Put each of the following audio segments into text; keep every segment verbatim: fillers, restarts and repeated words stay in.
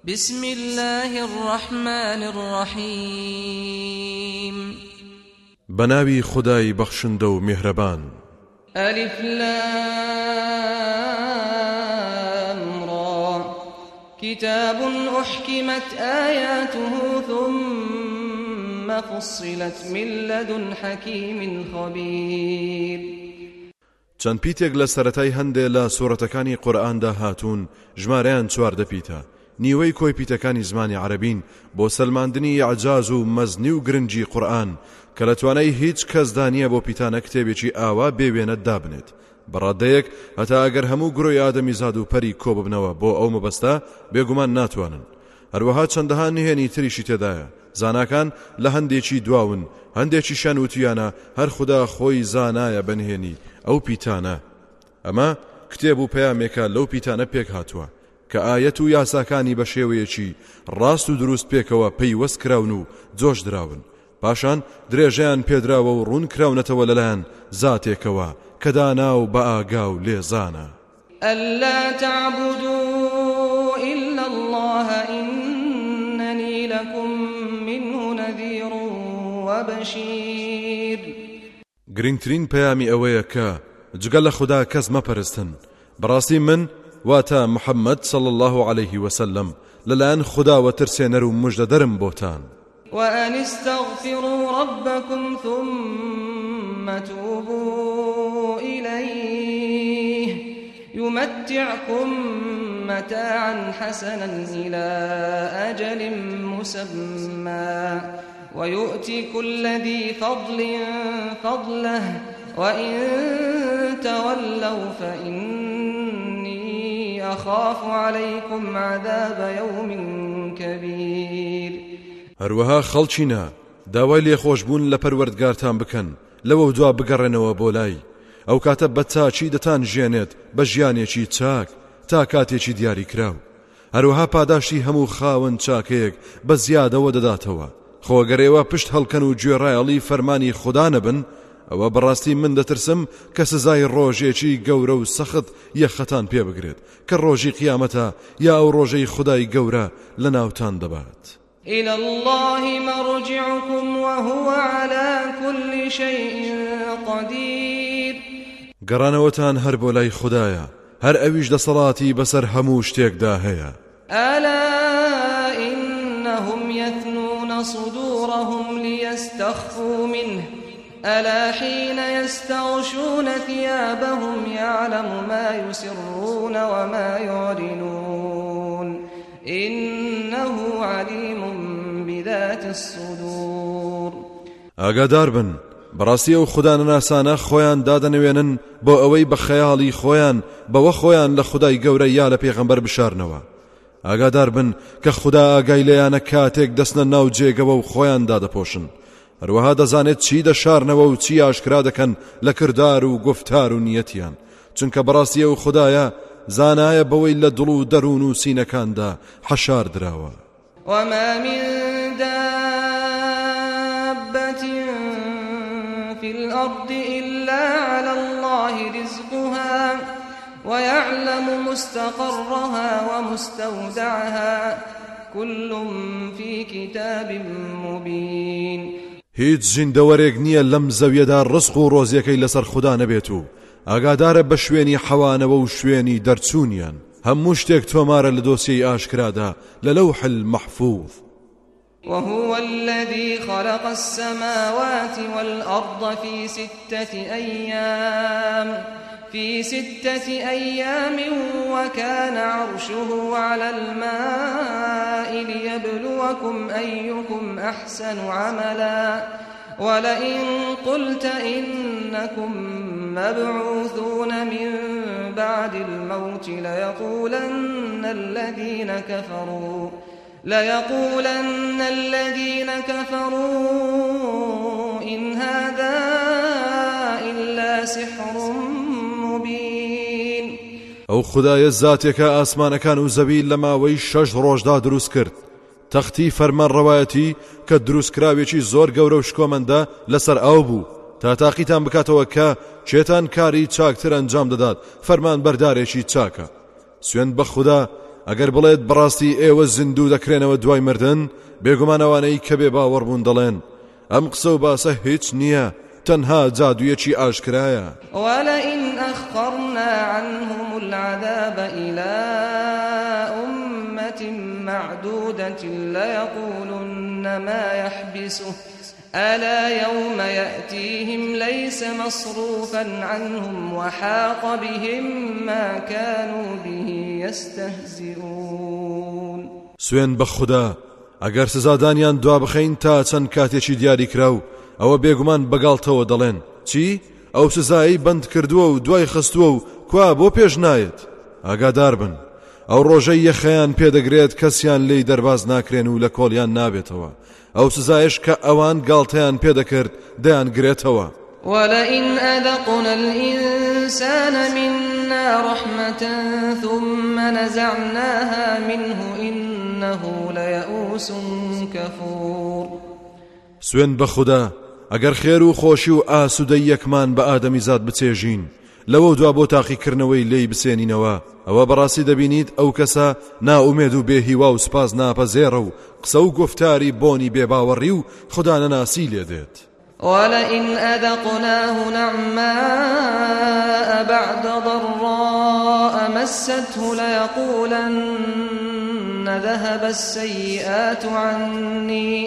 بسم الله الرحمن الرحيم بناوي خداي بخشندو مهربان. ألف لام را كتاب أحكمت آياته ثم فصلت من لدن حكيم خبير. چەند پیتێک لە سەرەتای هەندێک لە سوورەتەکانی قورئاندا هاتوون، ژمارەیان چواردە پیتە. نیوەی کۆی پیتەکانی زمانی عەرەبین بۆ سەلماندنی عەجاز و مەزنی و گرنگی قورئان کە لە توانای هیچ کەسدا نییە بۆ پیتانە کتێبێکی ئاوا بێوێنە دابنێت. بەڕادەیەک هەتا ئەگەر هەموو گرۆی ئادەمیزاد و پەری کۆ ببنەوە بۆ ئەو مەبەستە بێگومان ناتوانن. هەروەها چەندەها نهێنی تریشی تێدایە. زاناکان لە هەندێکی دواون، هەندێکیشیان وتیانە هەر خوددا خۆی زانایە بەنهێنی ئەو پیتانە. ئەمە کتێب و پەیامێکە لەو پیتانە پێک هاتووە کە ئایەت و یاساکانی بە شێوەیەکی ڕاست و دروست پێکەوە پەیوەست کراون و جۆش دراون. پاشان درێژەیان پێدراوە و ڕوون کراونەتەوە لەلایەن زاتێکەوە کە دانا و بە ئاگا و لێزانە. ألا تعبدوا إلا الله إنني لكم منه نذير وبشير. گرنگترین پەیامی ئەوەیە کە جگە لە خوددا کەس مەپەرستن. بەڕاستی من واتا محمد صلى الله عليه وسلم لەلایەن خودداوە ترسێنەر و مژدەدەرم بۆتان. وأن استغفروا ربكم ثم توبوا إليه يمتعكم متاعا حسنا إلى أجل مسمى ويؤتي كل ذي فضل فضله وإن تولوا فإني أخاف عليكم عذاب يوم كبير. هەروەها خەڵچینە داوای لێخۆشبوون لە پەروەردگارتان بکەن، لەوە دوا بگەڕێنەوە بۆ لای ئەو کاتە بە چاچی دەتان ژێنێت بە ژیانێکی چاک تا کاتێکی دیاری کراو. هەروەها پاداشتی هەموو خاوەن چاکەیەک بە زیادەوە دەداتەوە. خۆگەرێوە پشت هەڵکەن و گوێڕایەڵی فەرمانی خوددا نەبن، ئەوە بەڕاستی من دەترسم کە سزای ڕۆژێکی گەورە و سەخت یەخەتان پێ بگرێت کە ڕۆژی قیامەتە یا ئەو ڕۆژەی خودای گەورە لە ناوتان دەبات. إلى الله مرجعكم وهو على كل شيء قدير. گەڕانەوەتان هەر بۆ لای خوددایە، هەر ئەویش دەسەڵاتی بەسەر هەموو شتێکدا هەیە. ألا إنهم يثنون صدورهم ليستخفوا منه ألا حين يستغشون ثيابهم يعلم ما يسرون وما يعلنون إنه عليم بذات الصدور. ئاگادار بن، بەڕاستی ئەو خوددا ناسانە خۆیان دادەنەوێنن بۆ ئەوەی بە خەیاڵی خۆیان بەوە خۆیان لە خودای گەورە یا لە پێغەمبەر بشارنەوە. ئاگادار بن کە خوددا ئاگای لێیانە کاتێک دەستنە ناو جێگەوە و خۆیان دادەپۆشن. هەروەها دەزانێت چی دەشارنەوە و چی ئاشکرا دەکەن لە کردار و گفتار و نیەتیان، چونکە بەڕاستی ئەو خوددایە زانایە بەوەی لە دڵ و دەروون و سینەکاندا حەشار دراوە. وما من دابة في الأرض إلا على الله رزقها ويعلم مستقرها ومستودعها كل في كتاب مبين. هیچ ژیندەوەرێک نییە لەم زەویەدا ڕزق و ڕۆزیەکەی لەسەر خوددا نەبێت و ئاگادارە بە شوێنی حەوانەوە و شوێنی دەرچوونیان. هەموو شتێک تۆمارە لە دۆسیەی ئاشکرادا لە لەوح المەحفوظ. وهو الذي خلق السماوات والأرض في ستة أيام في ستة أيام وكان عرشه على الماء ليبلوكم أيكم أحسن عملا ولئن قلت إنكم مبعوثون من بعد الموت ليقولن الذين كفروا ليقولن الذين كفروا إن هذا إلا سحر مبين. ئەو خوددایە زاتێکە ئاسمانەکان و زەوی لە ماوەی شەش ڕۆژدا دروست کرد. تەختی فەرمانڕەوایەتی کە دروستکراوێکی زۆر گەورە و شکۆمەندە لەسەر ئاو بوو تا تاقیتان بکاتەوە کە چێتان کاری چاکتر ئەنجام دەدات. فەرمان بەردارێکی چاکە. سوێن بە خوددا ئەگەر بڵێت بەڕاستی ئێوە زیندوو دەکرێنەوە دوای مردن بێگومانەوانەی کە بێ باوەڕبوون دەڵێن ئەم قسە و باسە هیچ نییە تەنها جادوویەکی ئاشکرایە ولئن أخرنا عنهم العذاب إلى أمة معدودة ليقولن ما يحبسه ألا يوم يأتيهم ليس مصروفا عنهم وحاق بهم ما كانوا به يستهزئون سوێن بە خوددا ئەگەر سزادانیان دوا بخەین تا چەند کاتێکی دیاری کراو ئەوە بێگومان بەگاڵتەوە دەڵێن چی؟ ئەو سزایی بند کردووە و دوای خستووە و کوا بۆ پێش نایەت ئاگادار بن ئەو ڕۆژەی یەخەیان پێدەگرێت کەسیان لێی دەرباز ناکرێن و لە کۆڵیان نابێتەوە ئەو سزایش کە ئەوان گاڵتەیان پێدەکرد دەیان گرێتەوە ولئن أذقنا الإنسان منا رحمة ثم نزعناها منه إنه ليئوس كفور سوێن بە خوددا ئەگەر خێر و خۆشی و ئاسوودەی یەکمان بە ئادەمی زاد بچێژین لەوە دوا بۆ تاقیکردنەوەی لێی بسێنینەوە ئەوە بەڕاستی دەبینیت ئەو کەسە ناومێد و بێهیوا و سپاس ناپەزێڕە و قسە و گفتاری بۆنی بێباوەڕی و خوددا نەناسی لێ دێت ولئن أذقناه نعماء بعد ضراء مسته ليقولن ذهب السيئات عني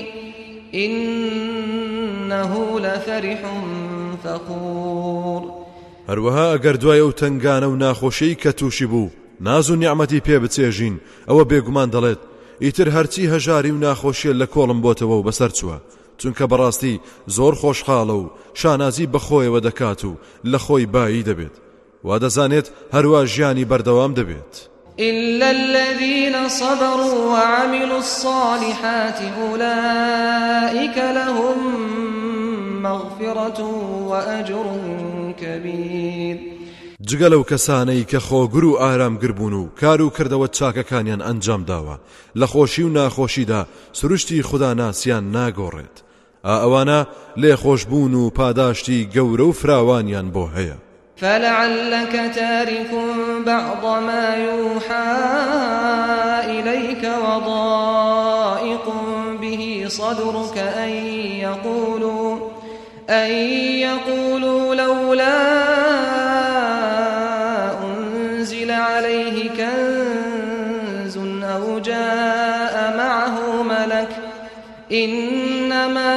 إنه لفرح فخور هەروەها ئەگەر دوای ئەو تەنگانە و ناخۆشەی کە تووشی بوو ناز و نیعمەتی پێ بچێژین ئەوە بێگومان دەڵێت ئیتر هەرچی هەژاری و ناخۆشیە لە کۆڵم بۆتەوە و بەسەر چووە چونکە بەڕاستی زۆر خۆشحاڵە و شانازی بەخۆیەوە دەکات و لە خۆی بایی دەبێت وا دەزانێت هەروە ژیانی بەردەوام دەبێت إلا الذين صبروا وعملوا الصالحات أولئك لهم مغفرة وأجر كبير جگە لەو کەسانەی کە خۆگر و ئارامگر بوون و کار و کردەوە چاکەکانیان ئەنجام داوە لە خۆشی و ناخۆشیدا سروشتی خوددا ناسیان ناگۆڕێت ئەوانە لێخۆشبوون و پاداشتی گەورە و فراوانیان بۆ هەیە فلعلك تارك بعض ما يوحى إليك وضائق به صدرك أن يقولوا أن يقولوا لولا أنزل عليه كنز أو جاء معه ملك إنما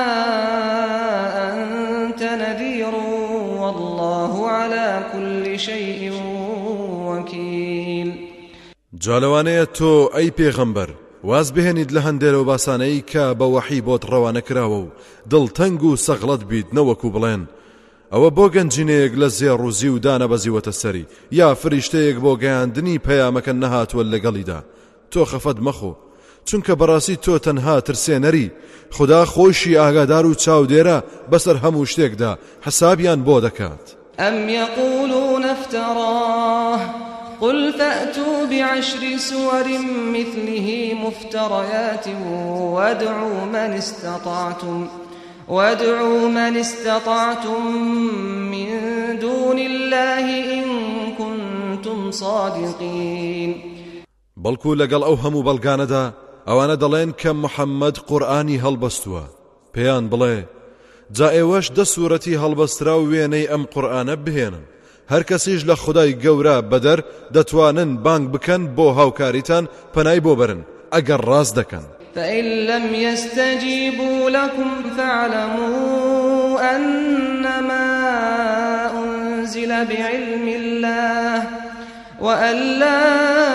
أنت نذير والله على كل شيء وكيل جالوانەیە تۆ ئەی پێغەمبەر واز بهێنید لە هەندێرە باسانەی کە بە وەحی بۆت ڕەوانە کراوە و دڵتەنگ و سەغڵەت بیت نەوەکو بڵێن ئەوە بۆ گەنجینەیەک لە زێڕوزی و دانەبەزیوەتە سەری یا فریشتەیەک بۆ گەیاندنی پەیامەکە نەهاتووە لەگەڵیدا تۆ خەفەت مەخۆ چونکە بەڕاستی تۆ تەنها ترسێنەری خوددا خۆشی ئاگادار و چاودێرە بەسەر هەموو شتێکدا حسابیان بۆ دەکات أم يقولون افتراه قل فأتوا بعشر سور مثله مفتريات وادعوا من استطعتم وادعوا من استطعتم من دون الله إن كنتم صادقين بەڵکو لەگەڵ ئەو هەموو بەڵگانەدا ئەوانە دەڵێن کە محەممەد قورئانی هەڵبەستووە پێیان بڵێ جا ئێوەش دە سوورەتی هەڵبەسترا و وێنەی ئەم قورئانە بهێنن هەر کەسیش لە خودای گەورە بەدەر دەتوانن بانگ بکەن بۆ هاوکاریتان پەنای بۆ برن ئەگەر ڕاست دەکەن فإن لم يستجيبوا لكم فاعلموا أنما أنزل بعلم الله وأن لا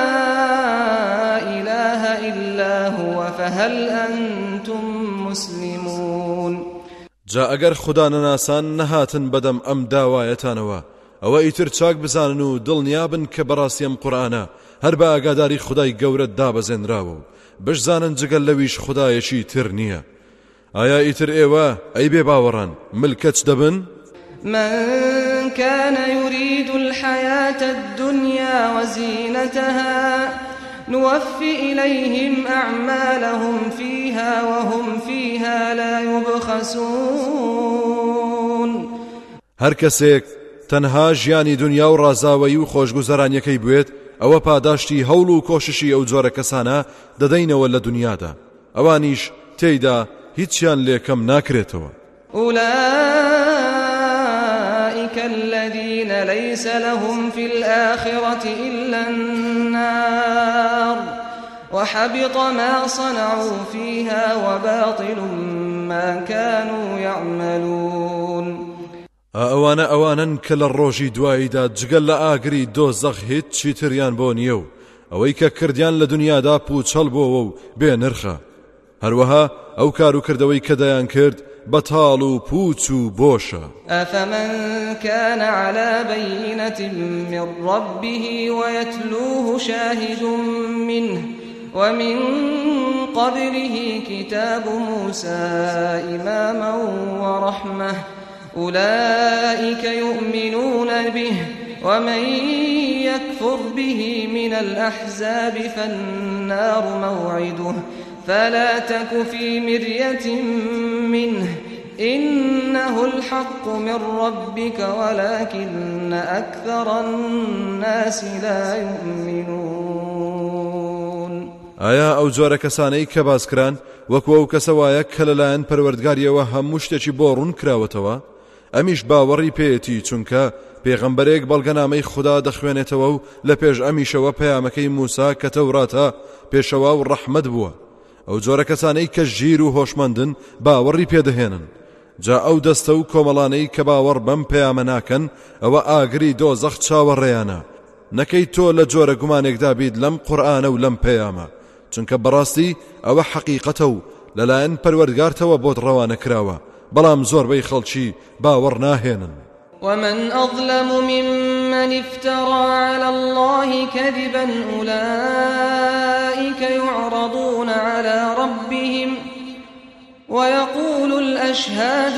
إله إلا هو فهل أنتم مسلمون جا ئەگەر خوددا نەناسان نەهاتن بەدەم ئەم داوایەتانەوە ئەوە ئیتر چاک بزانن و دڵنیابن کە بەڕاستی ئەم قورئانە هەر بە ئاگاداری خودای گەورە دابەزێنراوە و بشزانن جگەل لەویش خودایەکی تر نییە ئایا ئیتر ئێوە ئەی بێ باوەڕان ملکەچ دەبن؟ من كان يريد الحياة الدنيا وزينتها نوفي إليهم أعمالهم فيها وهم فيها لا يبخسون هەر کەسێک تەنها ژیانی دنیا و ڕازاوەیی و خۆشگوزەرانیەکەی بوێت ئەوە پاداشتی هەوڵ و کۆششی ئەو جۆرە کەسانە دەدەینەوە لە دنیادا ئەوانیش تێیدا هیچیان لێکەم ناکرێتەوە. أولئك الذين ليس لهم في الآخرة إلا النار وحبط ما صنعوا فيها وباطل ما كانوا يعملون. ئەوانە ئەوانن کە لە ڕۆژی دواییدا جگەل لە ئاگری دۆزەخ هیچ چیتریان بۆ نییە و ئەوەی کە کردیان لە دنیادا پوچەڵ بۆەوە و بێ نرخە هەروەها ئەو کار و کردەوەی کە دەیان کرد بەتاڵ و پوچ و بۆشە. أفمن كان على بينة من ربه ويتلوه شاهد منه ومن قبله كتاب موسى إماما ورحمة أولئك يؤمنون به ومن يكفر به من الأحزاب فالنار موعده فلا تك في مرية منه إنه الحق من ربك ولكن أكثر الناس لا يؤمنون. ئایا ئەو جۆرە کەسانەی کە باسکران وەکو ئەو کەسەوایە کە لەلایەن پەروەردگاریەوە هەموو شتێکی بۆ ڕوون کراوەتەوە ئەمیش باوەڕی پێیەتی چونکە پێغەمبەرێک بەڵگەنامەی خوددا دەخوێنێتەوە و لە پێش ئەمیشەوە پەیامەکەی موسا کە تەوراتە پێشەوا و ڕەحمەت بووە ئەو جۆرە کەسانەی کە ژیر و هۆشمەندن باوەڕی پێدەهێنن جا ئەو دەستە و کۆمەڵانەی کە باوەڕ بەم پەیامە ناکەن ئەوە ئاگری دۆزەخ چاوەڕێیانە نەکەی تۆ لە جۆرە گومانێکدا بیت لەم قورئانە و لەم پەیامە چونکە بەڕاستی ئەوە حەقیقەتە و لەلایەن پەروەردگارتەوە بۆت ڕەوانە کراوە بەڵام زۆربەی خەڵکی باوەڕ ناهێنن. ومن أظلم ممن افترى على الله كذبا أولئك يعرضون على ربهم ويقول الأشهاد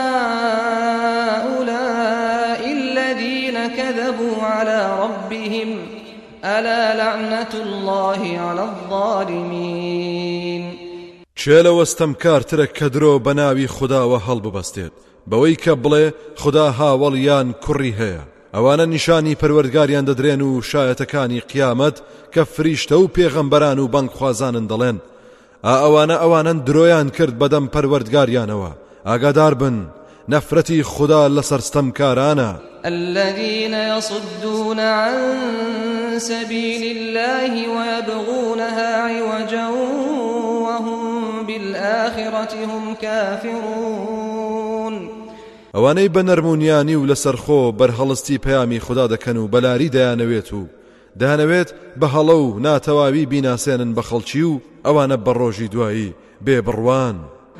هؤلاء الذين كذبوا على ربهم ألا لعنة الله على الظالمين. چێلە وەستەمکارترە کە درۆ بەناوی خودداوە هەڵببەستێت بەوەی کە بڵێ خوددا هاوڵیان کوڕی هەیە ئەوانە نیشانی پەروەردگاریان دەدرێن و شایەتەکانی قیامەت کە فریشتە و پێغەمبەران و بانگخوازانن دەڵێن ئا ئەوانە ئەوانن درۆیان کرد بەدەم پەروەردگاریانەوە ئاگادار بن نەفرەتی خوددا لەسەر ستەمکارانە. الذين يصدون عن سبيل الله ويبغونها عوجا وهم بالآخرة هم كافرون. ئەوانەی بە نەرمونیانی و لەسەرخۆ بەرهەڵستی پەیامی خوددا دەکەن و بەلاری دەیانەوێت و دەیانەوێت بە هەڵە و ناتەواوی بیناسێنن بە خەڵکی و ئەوانە بە ڕۆژی دوایی بێبڕوان.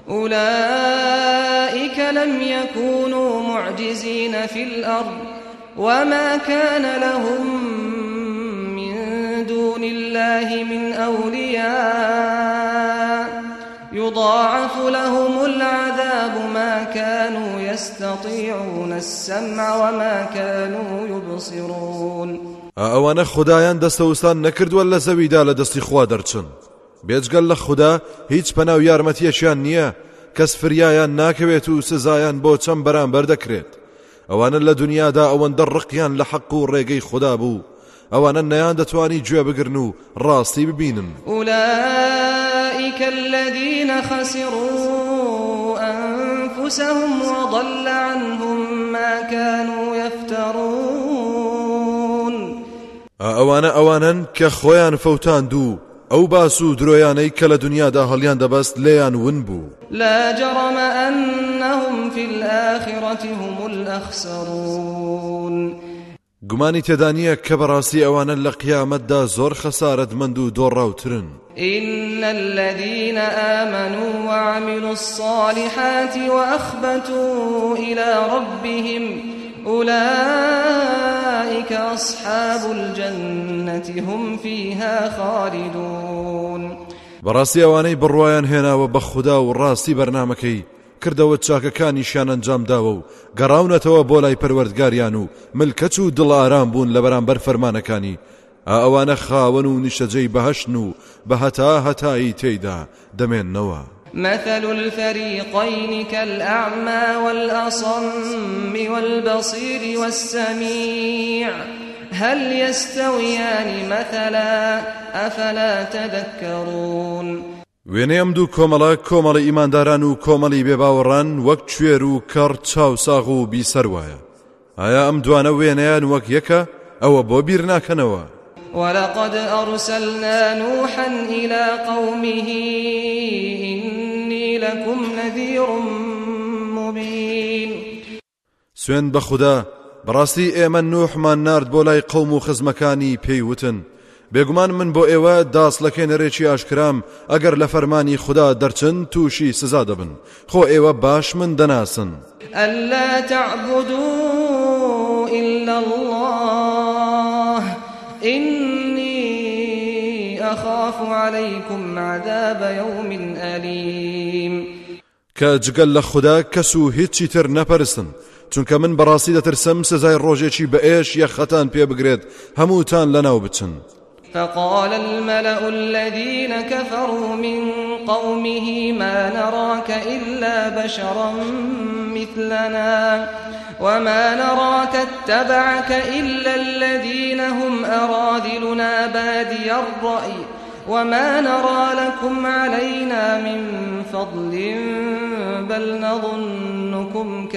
أولئك لم يكونوا معجزين في الأرض وما كان لهم من دون الله من أولياء يضاعف لهم العذاب ما كانوا يستطيعون السمع وما كانوا يبصرون. ئەوانە خودایان دەستەوسان نەکردووە لە زەویدا لە دەستی خوا دەرچن بێجگەل لە خوددا هیچ پەنا و یارمەتیەکیان نییە کەس فریایان ناکەوێت و سزایان بۆ چەند بەرامبەر دەکرێت ئەوانە لە دنیادا ئەوەندە ڕقیان لە حەق و ڕێگەی خوددا بوو ئەوانە نەیان دەتوانی گوێ بگرن و ڕاستی ببینن. أولئك الذين خسروا أنفسهم وضل عنهم ما كانوا يفترون. ئەوانە ئەوانن کە خۆیان فەوتاندوو ئەو باس و درۆیانەی کە لە دنیادا هەڵیان دەبەست لێیان ون بوو. لا جرم أنهم في الآخرة هم الأخسرون. گومانی تێدا نییە کە بەڕاستی ئەوانە لە قیامەتدا زۆر خەسارەتمەند و دۆڕاوترن. إن الذين آمنوا وعملوا الصالحات وأخبتوا إلى ربهم أولئك أصحاب الجنة هم فيها خالدون. بەڕاستی ئەوانەی بڕوایان هێناوە بە خوددا و ڕاستی بەرنامەکەی کردەوە چاکەکانیشیان ئەنجام داوە و گەڕاونەتەوە بۆ لای پەروەردگاریان و ملکەت و دڵ ئارام بوون لە بەرامبەر فەرمانەکانی ئەوانە خاوەن و نیشتەجێی بەهەشتن و بە هەتا هەتایی تێیدا دەمێننەوە. مثل الفريقين كالأعمى والأصم والبصير والسميع هل يستويان مثلا أفلا تذكرون وێنەی ئەم دوو کۆمەڵە کۆمەڵی ئیمانداران و کۆمەڵی بێباوەڕان وەک کوێر و کەڕ چاوساغ و بیسەر وایە. ئایا ئەم دوانە وێنەیان وەک یەکە؟ ئەوە بۆ بیر ناکەنەوە. ولقد أرسلنا نوحا إلى قومه إني لكم نذير مبين. سوێن بە خودا بەڕاستی ئێمە نوحمان نارد بۆ لای قەوم و خزمەکانی پێیوتن بێگومان من بۆ ئێوە داسڵەکێنەرێکی ئاشکرام ئەگەر لە فەرمانی خدا دەرچن تووشی سزا دەبن خۆ ئێوە باش من دەناسن. ألا تعبدوا إلا الله إني أخاف عليكم عذاب يوم أليم. کە جگەل لە خدا کەس و هیچی تر نەپەرستن چونکە من بەڕاستی دەترسم سزای ڕۆژێکی بە ئێش یەخەتان پێ بگرێت هەمووتان لەناو بچن. فقال الملأ الذين كفروا من قومه ما نراك إلا بشرا مثلنا وما نراك اتبعك إلا الذين هم أراذلنا بادي الرأي وما نرى لكم علينا من فضل بل نظنكم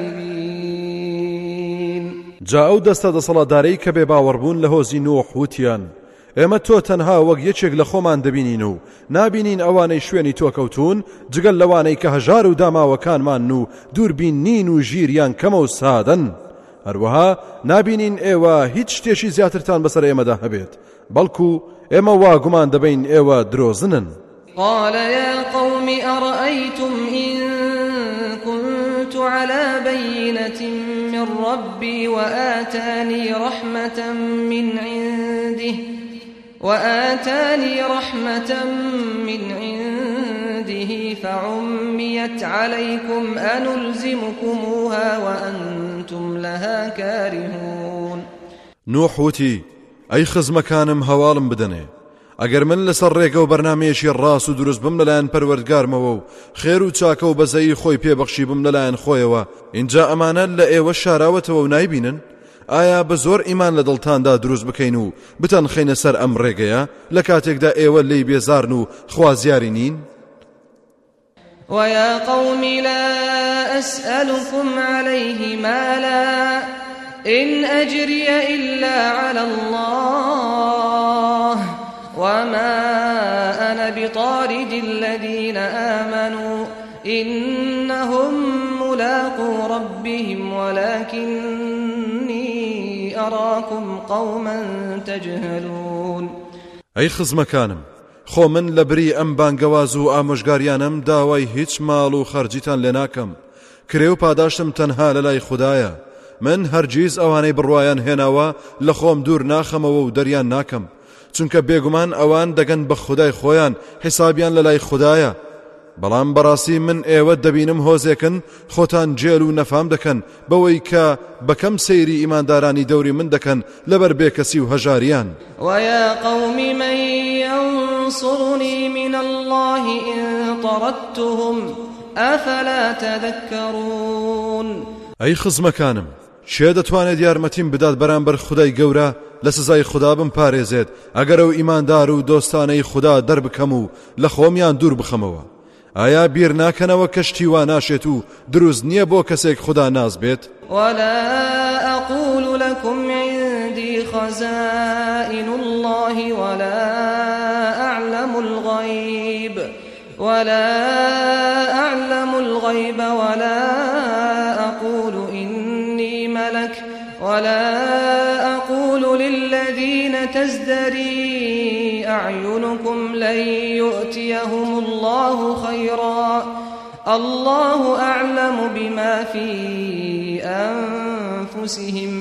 كاذبين. جاء دەستە دەسەڵاتدارەی کە بێ باوەڕبوون لە هۆزی نوح وتیان ئێمە تۆ تەنها وەک یەکێک لە خۆمان دەبینین و نابینین ئەوانەی شوێنی تۆ کەوتون جگەل لەوانەی کە هەژار و داماوەکانمان و دووربین نین و ژیریان کەمە و سادەن. هەروەها نابینین ئێوە هیچ شتێکی زیاترتان بەسەر ئێمەدا هەبێت بەڵکو ئێمە وا گومان دەبین ئێوە درۆزنن. قال يا قوم أرأيتم إن كنت على بينة من ربي وآتاني رحمة من عنده وآتاني رحمة من عنده فعميت عليكم أنلزمكموها وأنتم لها كارهون. نوح وتی ئەی خزمەکانم هەواڵم بدەنێ ئەگەر من لەسەر ڕێگە و بەرنامەیەکی ڕاست و دروست بم لەلایەن پەروەردگارمەوە و خێر و چاکە و بەزەیی خۆی پێبەخشی بم لەلایەن خۆیەوە اینجا ئەمانە لە ئێوە شاراوەتەوە و نایبینن؟ ئایا بە زۆر ئیمان لە دڵتاندا دروست بکەین و بتەن خەینە سەر ئەم ڕێگەیە لە کاتێکدا ئێوە لێی بێزارن و خوازیاری نین؟ ويا قوم لا أسألكم عليه مالا إن أجري إلا على الله وما أنا بطارد الذين آمنوا إنهم ملاقو ربهم ولكني أراكم قوما تجهلون. أي خزمكانم خۆ من لە بری ئەم بانگەواز و ئامۆژگاریانم داوای هیچ ماڵ و خەرجیتان لێ ناکەم کرێ و پاداشتم تەنها لە لای خوددایە من هەرگیز ئەوانەی بڕوایان هێناوە لە خۆم دوور ناخەمەوە و دەریان ناکەم چونکە بێگومان ئەوان دەگەن بە خودای خۆیان حیسابیان لە لای خوددایە بەڵام بەڕاستی من ئێوە دەبینم هۆزێکن خۆتان جێل و نەفام دەکەن بەوەی کە بەکەم سەیری ئیماندارانی دەوری من دەکەن لەبەر بێکەسی و هەژاریان. ويا قوم من ينصرني من الله إن طردتهم أفلا تذكرون. ئەی خزمەکانم چێ دەتوانێت یارمەتیم بدات بەرامبەر خودای گەورە لە سزای خوددا بمپارێزێت ئەگەر ئەو ئیماندار و دۆستانەی خوددا دەربکەم و لە خۆمیان دوور بخەمەوە؟ ئایا بیر ناکەنەوە کەشتی وا ناشێت و دروست نییە بۆ کەسێک خوددا ناز بێت؟ ولا أقول لكم عندي خزائن الله ولا أعلم الغيب ولا أعلم الغيب ولا أقول إني ملك ولا أقول للذين تزدري أعينكم لن يؤتيهم الله خيرا الله أعلم بما في أنفسهم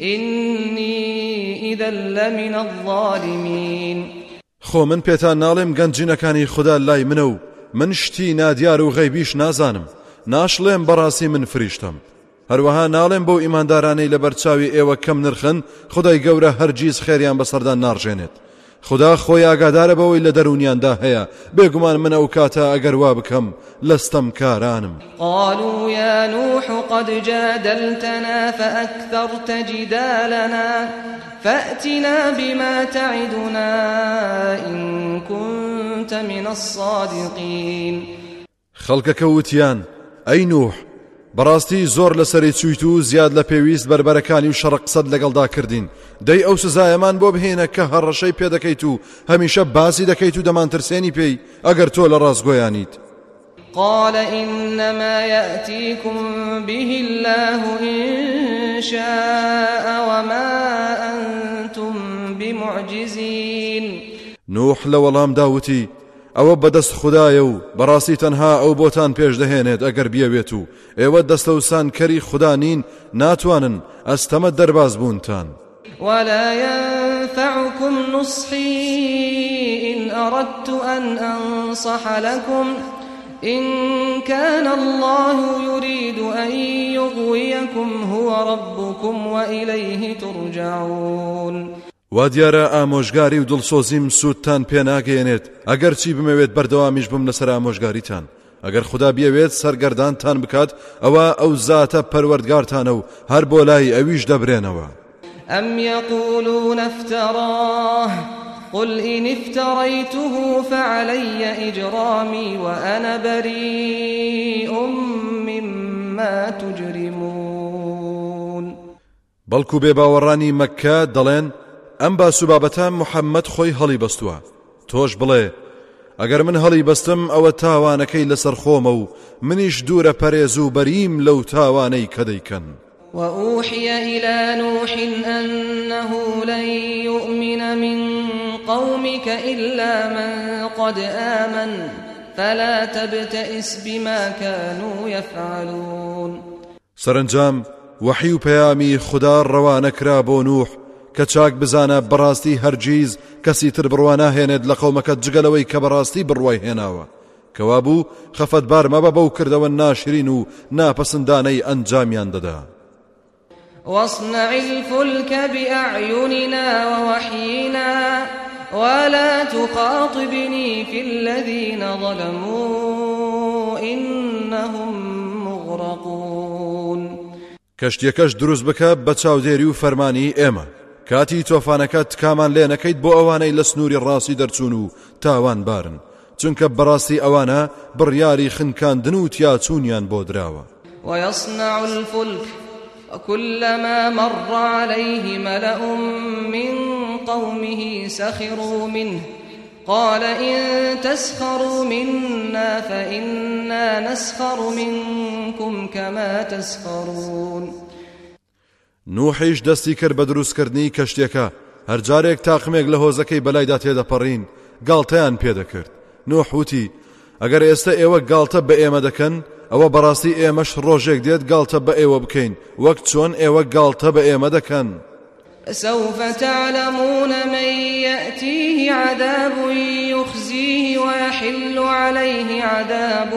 إني إذا لمن الظالمين. خۆ من پێتان ناڵێم گەنجینەکانی خوددا لای منە و من شتی نادیار و غەیبیش نازانم ناشڵێم بەڕاستی من فریشتم هەروەها ناڵێم بۆ ئیماندارانەی لە بەرچاوی ئێوە کەم نرخن خودای گەورە هەرگیز خێریان بەسەردان ناڕژێنێت خدا خۆی ئاگادارە بەوەی لە دەرونیاندا هەیە بێگومان من ئەو کاتە ئەگەر وا بکەم لەستەم کارانم. قالوا يا نوح قد جادلتنا فأكثرت جدالنا فأتنا بما تعدنا إن كنت من الصادقين. خەڵکەکە وتیان ئەی نوح بەڕاستی زۆر لەسەری چویت و زیاد لە پێویست بەربەرەکانی و شەڕ قسەت لەگەڵدا کردین دەی ئەو سزایەمان بۆ بهێنە کە هەڕەشەی پێ دەکەیت و هەمیشە باسی دەکەیت و دەمانترسێنی پێی ئەگەر تۆ لە ڕاستگۆیانیت. قال إنما يأتيكم به الله إن شاء وما أنتم بمعجزين. نوح لە وەڵام داوتی ئەوە بەدەست خوددایە و بەڕاستی تەنها ئەو بۆتان پێش دەهێنێت ئەگەر بیەوێت و ئێوە دەستە و سانکەری خوددا نین ناتوانن ئەستەمە دەرباز بوونتان. ولا ينفعكم نصحي إن أردت أن أنصح لكم إن كان الله يريد أن يغويكم هو ربكم وإليه ترجعون. وا دیارە ئامۆژگاری و دڵسۆزیم سوودتان پێناگەێنێت ئەگەر چی بمەوێت بەردەوامیش بم لەسەر ئامۆژگاریتان ئەگەر خوددا بیەوێت سەرگەردانتان بکات ئەوە ئەو زاتە پەروەردگارتانە و هەر بۆ لای ئەویش دەبرێنەوە. أم يقولون افتراه قل إن افتريته فعلي إجرامي وأنا بريء مما تجرمون. بەڵکو بێباوەڕانی مەککە دەڵێن ئەم باس و بابەتە محەممەد خۆی هەڵی بەستووە تۆش بڵێ ئەگەر من هەڵی بەستم ئەوە تاوانەکەی لەسەر خۆمە و منیش دوورە پەرێز و بەریم لەو تاوانەی کە دەیکەن. وأوحي إلى نوح أنه لن يؤمن من قومك إلا من قد آمن فلا تبتئس بما كانوا يفعلون. سەرنجام وحی و پەیامی خوددا ڕەوانەکرا بۆ نوح کە چاک بزانە بەڕاستی هەرگیز کەسی تر بڕوا ناهێنێت لە قەومەکەت جگەلەوەی کە بەڕاستی بڕوای هێناوە کەوا بوو خەفەتبار مەبە بەو کردەوە ناشرین و ناپەسندانەی ئەنجامیان دەدا. واصنع الفلك بأعيننا ووحينا ولا تخاطبني في الذين ظلموا إنهم مغرقون. کەشتیەکەش دروست بکە بە چاودێری و فەرمانی ئێمە کاتی تۆفانەکەت کامان لێ نەکەیت بۆ ئەوانەی لە سنووری ڕاستی دەرچوون و تاوان بارن چونکە بەڕاستی ئەوانە بڕیاری خنکاندن و تیاچوونیان بۆ دراوە. ويصنع الفلك وكلما مر عليه ملأ من قومه سخروا منه قال إن تسخروا منا فإنا نسخر منكم كما تسخرون. نوحیش دەستی کرد بە دروستکردنی کەشتێکە هەر جارێک تاقمێک لە هۆزەکەی بەلایدا تێدەپەڕین گاڵتەیان پێدەکرد. نوح وتی ئەگەر ئێستا ئێوە گاڵتە بە ئێمە دەکەن ئەوە بەڕاستی ئێمەش ڕۆژێک دێت گاڵتە بە ئێوە بکەین وەک چۆن ئێوە گاڵتە بە ئێمە دەکەن. سوف تعلمون من يأتيه عذاب يخزيه ويحل عليه عذاب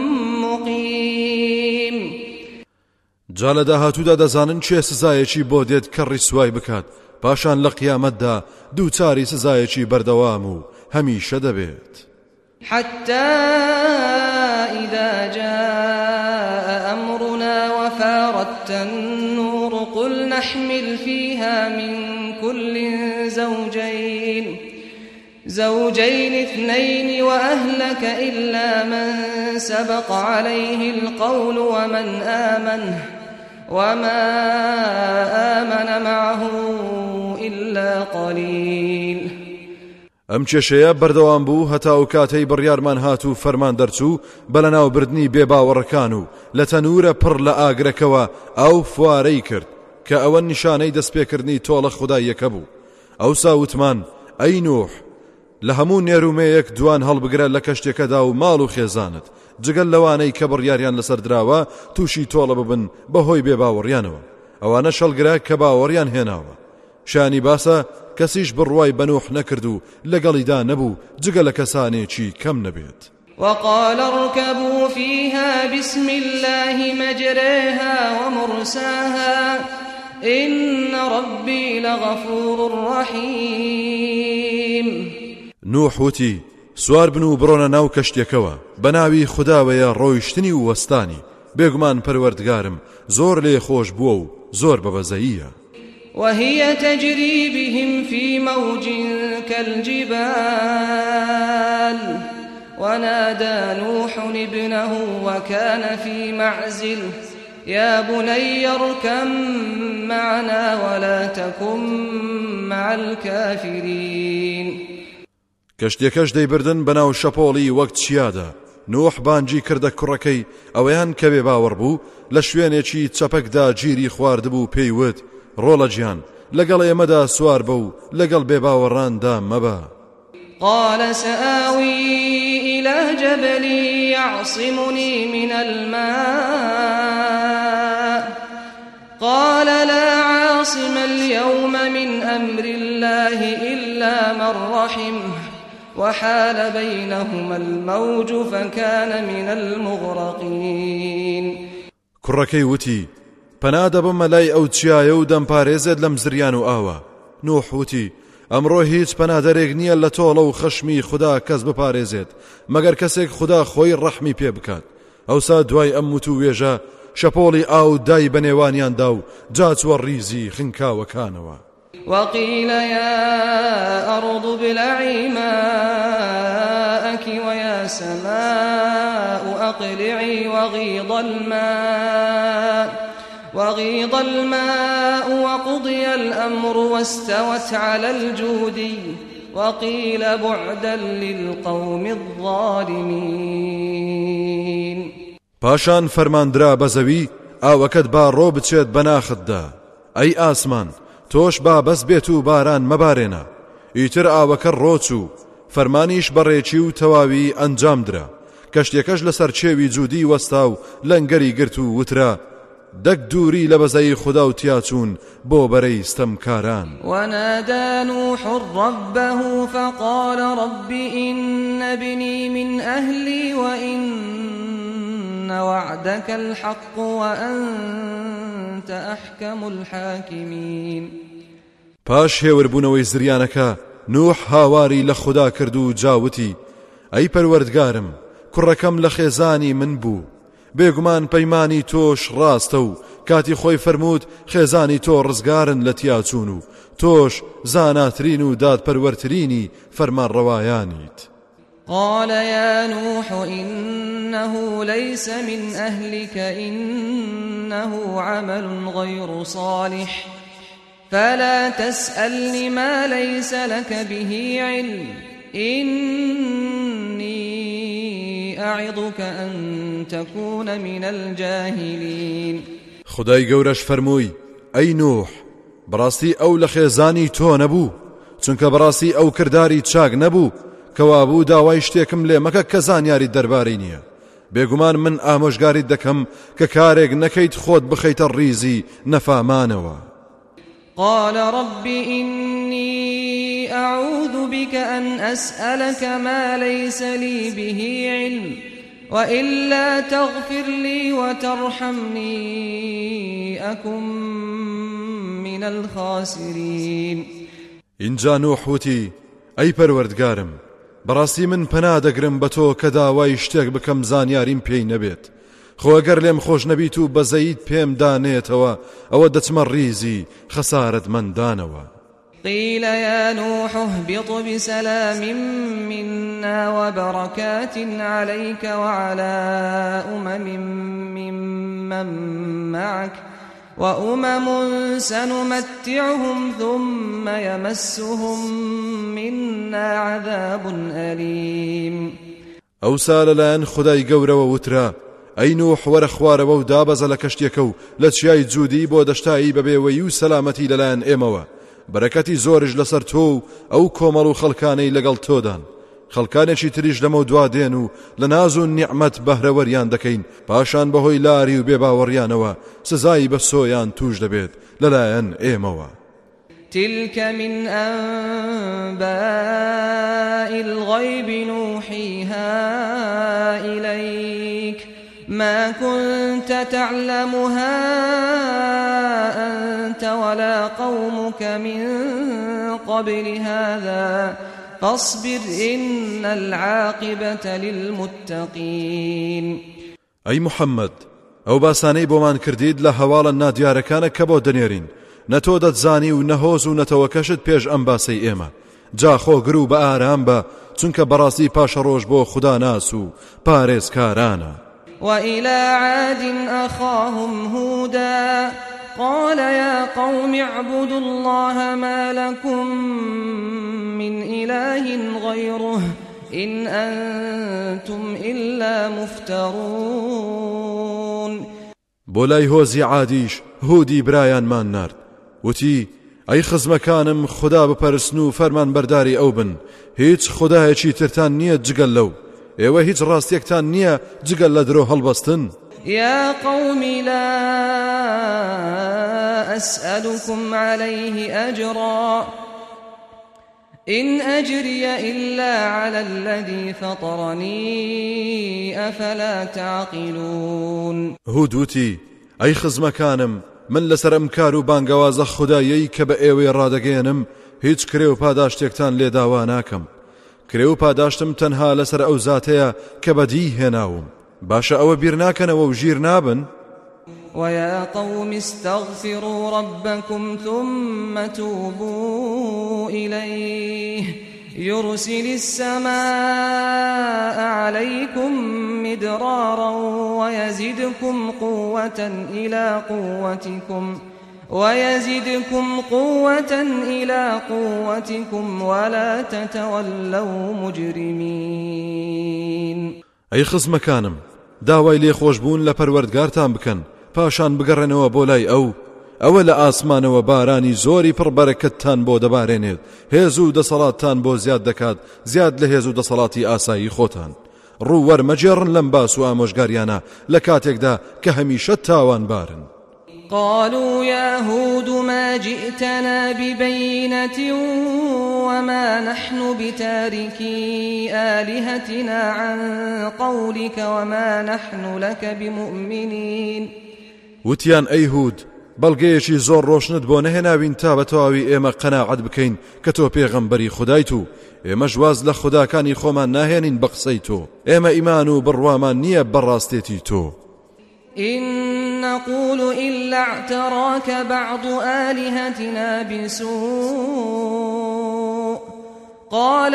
مقيم. جا لە داهاتوودا دەزانن چێ سزایەکی بۆ دێت کە ڕیسوای بکات پاشان لە قیامەتدا دووچاری سزایەکی بەردەوام و هەمیشە دەبێت. حتى إذا جاء أمرنا وفارت النور قل نحمل فيها من كل زوجين زوجين اثنين وأهلك إلا من سبق عليه القول ومن آمن وما آمن معه إلا قليل. ئەم کێشەیە بەردەوام بوو هەتا ئەو کاتەی بڕیارمان هات و فەرمان دەرچوو بە لەناوبردنی بێباوەڕەکان و لە تەنورە پڕ لە ئاگرەکەوە ئەو فوارەی کرد کە ئەوە نیشانەی دەستپێکردنی تۆڵە خودایەکە بوو. ئەوسا وتمان ئەی نوح لە هەموو نێرومەیەک دوان هەڵبگرە لە کەشتێکەدا و ماڵ و خێزانت جگەل لەوانەی کە بڕیاریان لەسەر دراوە تووشی تۆڵە ببن بەهۆی بێباوەڕیانەوە ئەوانە شەڵگرا کە باوەڕیان هێناوە. شانی باسە کەسیش بڕوای بە نوح نەکرد و لەگەڵیدا نەبوو جگە لە کەسانێکی کەم نەبێت. وقال اركبوا فيها بسم الله مجريها ومرساها إن ربي لغفور رحيم. نوح وتی سوار بن و بڕۆنە ناو کەشتێکەوە بەناوی خوداوەیە ڕۆیشتنی و وەستانی بێگومان پەروەردگارم زۆر لێ خۆش بووە و زۆر بەبەزەییە. وهي تجري بهم في موج كالجبال ونادى نوح ابنه وكان في معزل يا بني اركب معنا ولا تكن مع الكافرين. کەشتێکەش دەیبردن بەناو شەپۆڵی وەک چیادا. نوح بانجی کردە کوڕەکەی ئەوەیان کە بێ باوەڕ بوو لە شوێنێکی چەپەکدا گیری خواردبوو پێیوت ڕۆڵە گیان لەگەڵ ئێمەدا سوار بە و لەگەڵ بێ باوەڕاندا مەبە. قال سآوي إلى جبل يعصمني من الماء قال لا عاصم اليوم من أمر الله إلا من رحمه وحال بينهما الموج فكان من المغرقين. کوڕەکەی وتی پەنا دەبەمە لای ئەو چیایە و دەمپارێزێت لەم زریان و ئاوە. نوح وتی ئەمڕۆ هیچ پەنادەرێک نییە لە تۆڵە و خەشمی خوددا کەس بپارێزێت مەگەر کەسێک خوددا خۆی ڕەحمی پێ بکات. ئەوسا دوای ئەم وت و وێژە شەپۆڵی ئاو دای بە نێوانیاندا و جاچوە ڕیزی خنکاوەکانەوە. وقيل يا أرض ابلعي ماءك ويا سماء أقلعي وغيض الماء وغيض الماء وقضي الأمر واستوت على الجودي وقيل بعدا للقوم الظالمين. پاشان فەرماندرا بە زەوی ئاوەکەت با ڕۆ بچێت بەناختدا. ئەی ئاسمان تۆش با بەس بێت و باران مەبارێنە. ئیتر ئاوەکە ڕۆچوو فەرمانیش بەڕێکی و تەواوی ئەنجامدرا. کەشتێکەش لەسەر چێوی جوودی وەستا و لەنگەری گرت و وترا دەک دووری لە بەزەی خوددا و تیاچوون بۆ بەرەی ستەمکاران. ونادى نوح ربه فقال رب إن ابني من أهلي وإن وعدك الحق وأنت أحكم الحاكمين. پاش هێوربوونەوەی زریانەکە نوح هاواری لە خوددا کرد و جاوتی ئەی پەروەردگارم کوڕەکەم لە خێزانی من بوو بێگومان پەیمانی تۆش ڕاستە و کاتی خۆی فەرمووت خێزانی تۆ ڕزگارن لە تیاچوون و تۆش زاناترین و دادپەروەرترینی فەرمانڕەوایانیت. قال يا نوح إنه ليس من أهلك إنه عمل غير صالح فلا تسألني ما ليس لك به علم إني أعظك أن تكون من الجاهلين. خدای گەورەش فەرمووی ئەی نوح بەڕاستی ئەو لە خێزانی تۆ نەبوو چونکە بەڕاستی ئەو کرداری چاک نەبوو کەوا بوو داوای شتێکم لێ مەکە کە زانیاری دەربارەی نییە. بێگومان من ئامۆژگاریت دەکەم کە کارێک نەکەیت خۆت بخەیتە ڕیزی نەفامانەوە. قال رب إني أعوذ بك أن أسألك ما ليس لي به علم وإلا تغفر لي وترحمني أكن من الخاسرين. اینجا نوح وتی ئەی پەروەردگارم بەڕاستی من پەنا دەگرم بە تۆ کە داوای شتێک بکەم زانیاریم پێی نەبێت خۆ ئەگەر لێم خۆش نەبیت و بەزەیت پێم دانێتەوە ئەوە دەچمە ڕیزی خەسارەتمەندانەوە. قيل يا نوح اهبط بسلام منا وبركات عليك وعلى أمم ممن معك وأمم سنمتعهم ثم يمسهم منا عذاب أليم. ئەوسا لەلایەن خودای گەورەوە وترا ئەی نوح وەرە خوارەوە و دابەزە لە کەشتێکە و لە چیای جوودی بۆ دەشتایی بەبێوەیی و سەلامەتی لەلایەن ئێمەوە بەرەکەتی زۆرش لەسەر تۆ و ئەو کۆمەڵ و خەڵکانەی لەگەڵ تۆدان خەڵکانێکی تریش لەمە دوا دێن و لە ناز و نیعمەت بەهرەوەریان دەکەین پاشان بەهۆی لاری و بێباوەڕیانەوە سزایی بە سۆیان توش دەبێت لەلایەن ئێمەوە. تلك من أنباء الغيب نوحيها إليك ما كنت تعلمها أنت ولا قومك من قبل هذا فاصبر إن العاقبة للمتقين. أي محمد ئەو باسانەی بۆمان کردید لە هەواڵە نادیارەکانە کە بۆ دەنێرین نەتۆ دەتزانی و نەهۆز و نەتەوەکەشت پێش ئەم باسی ئێمە جا خۆگر و بە ئارام بە چونکە بەڕاستی پاشە ڕۆژ بۆ خوددا ناس و پارێزکارانە. وإلى عاد أخاهم هودا قال يا قوم اعبدوا الله ما لكم من إله غيره إن أنتم إلا مفترون. بۆلای هۆزی عادیش هودی برایانمان نارد وتی ئەی خزمەکانم خوددا بپەرستن و فەرمان بەرداری ئەو بن هیچ خودایەکی ترتان نییە جگەل لەو ئێوە هیچ ڕاستیەکتان نییە جگەل لە درۆ هەڵبەستن. يا قوم لا أسألكم عليه أجرا إن أجري إلا على الذي فطرني أفلا تعقلون. هودوتي أي خزمكانم من لسر امكار و بانگواز خدایی کە بە ئێوەی ڕادەگەێنم هیچ کرێ و پاداشتێکتان لێ داوا ناکەم کرێ و پاداشتم تەنها لەسەر ئەو زاتەیە کە بەدی هێناوم باشە ئەوە بیر ناکەنەوە و ژیر نابن. ويا قوم استغفروا ربكم ثم توبوا إليه يرسل السماء عليكم مدرارا ويزدكم قوة إلى قوتكم ويزدكم قوة إلى قوتكم ولا تتولوا مجرمين. أي خزمكانم داوای لێ خۆشبوون لە پەروەردگارتان بکەن پاشان بگەڕێنەوە بۆ لای ئەو ئەوە لە ئاسمانەوە بارانی زۆری پڕبەرەکەتتان بۆ دەبارێنێت هێز و دەسەڵاتتان بۆ زیاد دەکات زیاد لە هێز و دەسەڵاتی ئاسایی خۆتان ڕوو وەرمەجێڕن لەم باس و ئامۆژگاریانە لە کاتێکدا کە هەمیشە تاوان بارن. قالوا يا هود ما جئتنا ببينة وما نحن بتاركي آلهتنا عن قولك وما نحن لك بمؤمنين. وتيان أي هود بەڵگەیەکی زۆر ڕۆشنت بۆ نەهێناوین تا بە تەواوی ئێمە قەناعەت بکەین کە تۆ پێغەمبەری خودایت و ئێمە ژواز لە خوداکانی خۆمان ناهێنین بە قسەی تۆ ئێمە ئیمان و بڕوامان نییە بەڕاستێتی تۆ. إن نقول إلا اعتراك بعض آلهتنا بسوء قال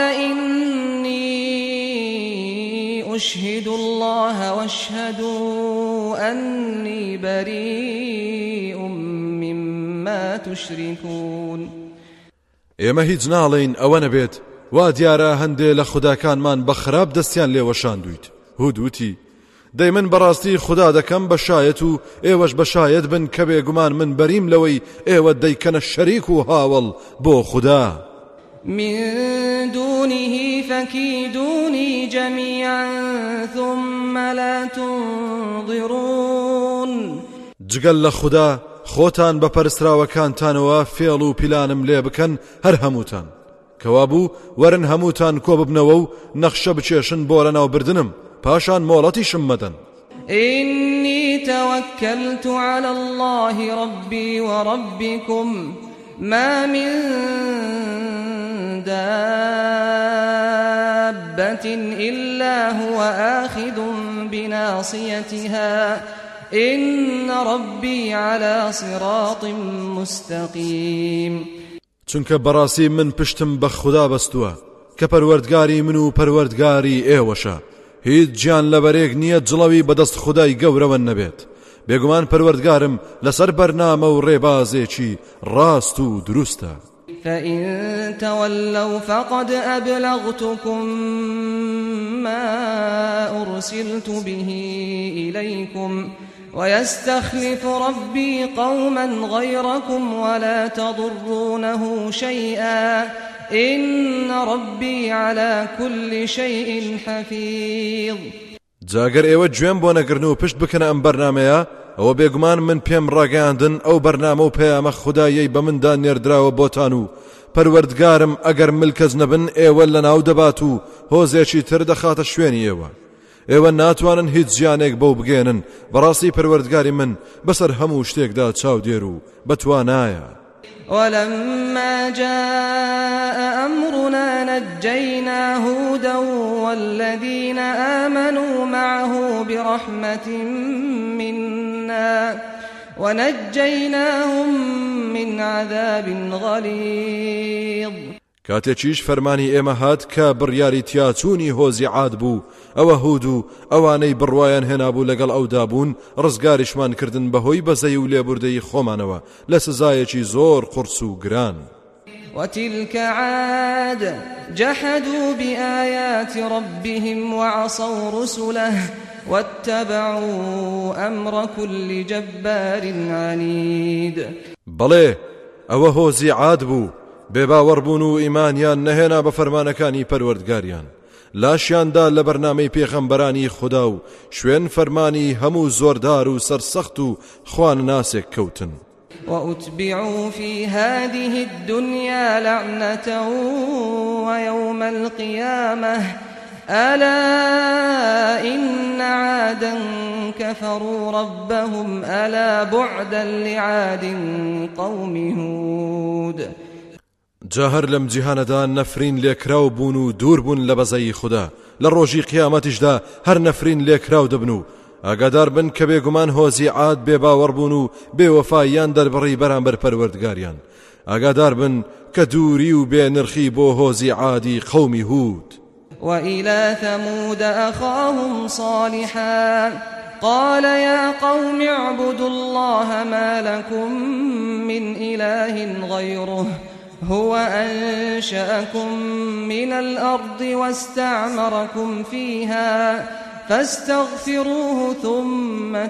إني أشهد الله واشهدوا أني بريء مما تشركون. ئێمە هیچ ناڵێین ئەوە نەبێت وا دیارە هەندێ لە خوداکانمان بە خراپ دەستیان لێوەشاندوویت. هود وتی دەی من بەڕاستی خوددا دەکەم بە شایەت و ئێوەش بە شایەت بن کە بێگومان من بەریم لەوەی ئێوە دەیکەنە شەریک و هاوڵ بۆ خوددا. من دونه فكيدوني جميعا ثم لا تنظرون. جگەل لە خوددا خۆتان بە پەرستراوەکانتانەوە فێڵ و پیلانم لێ بکەن هەر هەمووتان کەوابوو وەرن هەمووتان کۆ ببنەوە و نەخشە بچێشن بۆ لەناوبردنم پاشان مۆڵەتیشم مەدەن. إني توكلت على الله ربي وربكم ما من دابة إلا هو آخذ بناصيتها إن ربي على صراط مستقيم. چونکە بەڕاستی من پشتم بە خوددا بەستووە کە پەروەردگاری من و پەروەردگاری ئێوەشە هیچ گیان لەبەرێک نییە جڵەوی بەدەست خودای گەورەوە نەبێت بێگومان پەروەردگارم لەسەر بەرنامە و ڕێبازێکی ڕاست و دروستە. فإن تولوا فقد أبلغتكم ما أرسلت به إليكم ويستخلف ربي قوما غيركم ولا تضرونه شيئا إن ربي على كل شيء حفيظ. جاگەر ئێوە گوێم بۆ نەگرن و پشت بکەنە ئەم بەرنامەیە ئەوە بێگومان من پێم ڕاگەاندن ئەو بەرنامە و پەیامە خودایەی بە مندا نێردراوە بۆتان و پەروەردگارم ئەگەر ملکەز نەبن ئێوە لەناو دەبات و هۆزێکی تر دەخاتە شوێنی ئێوە ئێوە ناتوانن هیچ جیانێک بەو بگێنن بەڕاستی پەروەردگاری من بەسەر هەموو شتێکدا چاودێر و بەتوانایە. ولما جاء أمرنا نجينا هودا والذين آمنوا معه برحمة منا ونجيناهم من عذاب غليظ. کاتێکیش فەرمانی ئێمە هات کە بڕیاری تیاچوونی هۆزی عاد بوو ئەوە هود و ئەوانەی بڕوایان هێنابوو لەگەڵ ئەودا بوون ڕزگاریشمان کردن بەهۆی بەزەی و لێبوردەی خۆمانەوە لە سزایەکی زۆر قورس و گران. وتلك عاد جحدوا بآيات ربهم وعصوا رسله واتبعوا أمر كل جبار عنيد. بەڵێ ئەوە هۆزی عاد بوو بێباوەڕبوون و ئیمانیان نەهێنا بە فەرمانەکانی پەروەردگاریان لاشیاندا لە بەرنامەی پێغەمبەرانی خوددا و شوێن فەرمانی هەموو زۆردار و سەرسەخت و خوان ناسێک کەوتن. وأتبعوا في هذه الدنيا لعنة ويوم القيامة ألا إن عادا كفروا ربهم ألا بعدا لعاد قوم هود. جاهر لەم جیهانەدا نەفرین لێکراو بوون و دوور بوون لە بەزەی خوددا لە ڕۆژی قیامەتیشدا هەر نەفرین لێکراو دەبن و ئاگادار بن کە بێگومان هۆزی عاد بێباوەڕ بوون و بێوەفاییان دەربڕی بەرامبەر پەروەردگاریان. ئاگادار بن کە دووری و بێنرخی بۆ هۆزی عادی قەومی هود. وإلى ثمود أخاهم صالحا قال يا قوم اعبدوا الله ما لكم من إله غيره هو أنشأكم من الأرض واستعمركم فيها فاستغفروه ثم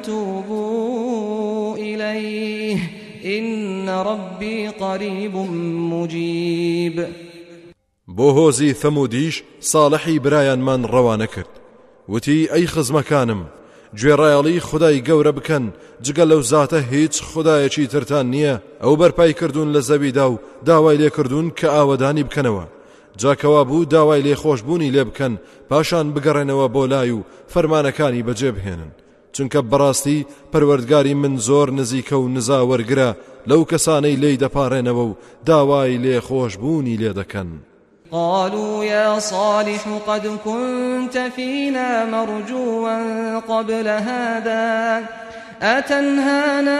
توبوا إليه إن ربي قريب مجيب. بۆ هۆزی ثەمودیش ساڵحی برایانمان ڕەوانە کرد وتی ئەی خزمەکانم گوێڕایەڵی خودای گەورە بکەن جگە لەو زاتە هیچ خودایەکی ترتان نییە ئەو بەرپای کردوون لە زەویدا و داوای لێکردوون کە ئاوەدانی بکەنەوە جاکەوا بوو داوای لێخۆشبوونی لێ بکەن پاشان بگەڕێنەوە بۆ لای و فەرمانەکانی بەجێ بهێنن چونکە بەڕاستی پەروەردگاری من زۆر نزیکە و نزا وەرگرە لەو کەسانەی لێی دەپارێنەوە و داوای لێخۆشبوونی لێ دەکەن. قالوا يا صالح قد كنت فينا مرجوا قبل هذا أتنهانا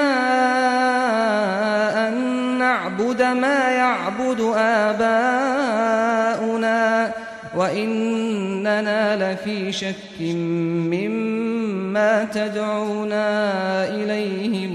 أن نعبد ما يعبد آباؤنا وإننا لفي شك مما تدعونا إليه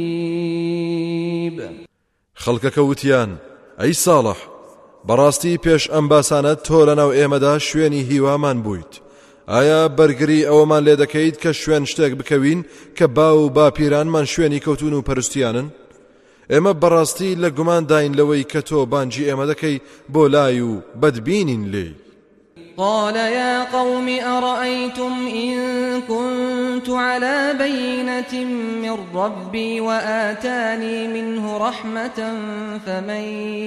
مريب. خەڵکەکە وتیان ئەی ساڵح بەڕاستی پێش ئەم باسانە تۆ لەناو ئێمەدا شوێنی هیوامان بوویت ئایا بەرگری ئەوەمان لێ دەکەیت کە شوێن شتێک بکەوین کە با و باپیرانمان شوێنی کەوتون و پەرستیانن ئێمە بەڕاستی لە گومان داین لەوەی کە تۆ بانگی ئێمە دەکەی بۆ لای و بەدبینین لێی. قال يا قوم أرأيتم إن كنت على بينة من ربي وآتاني منه رحمة فمن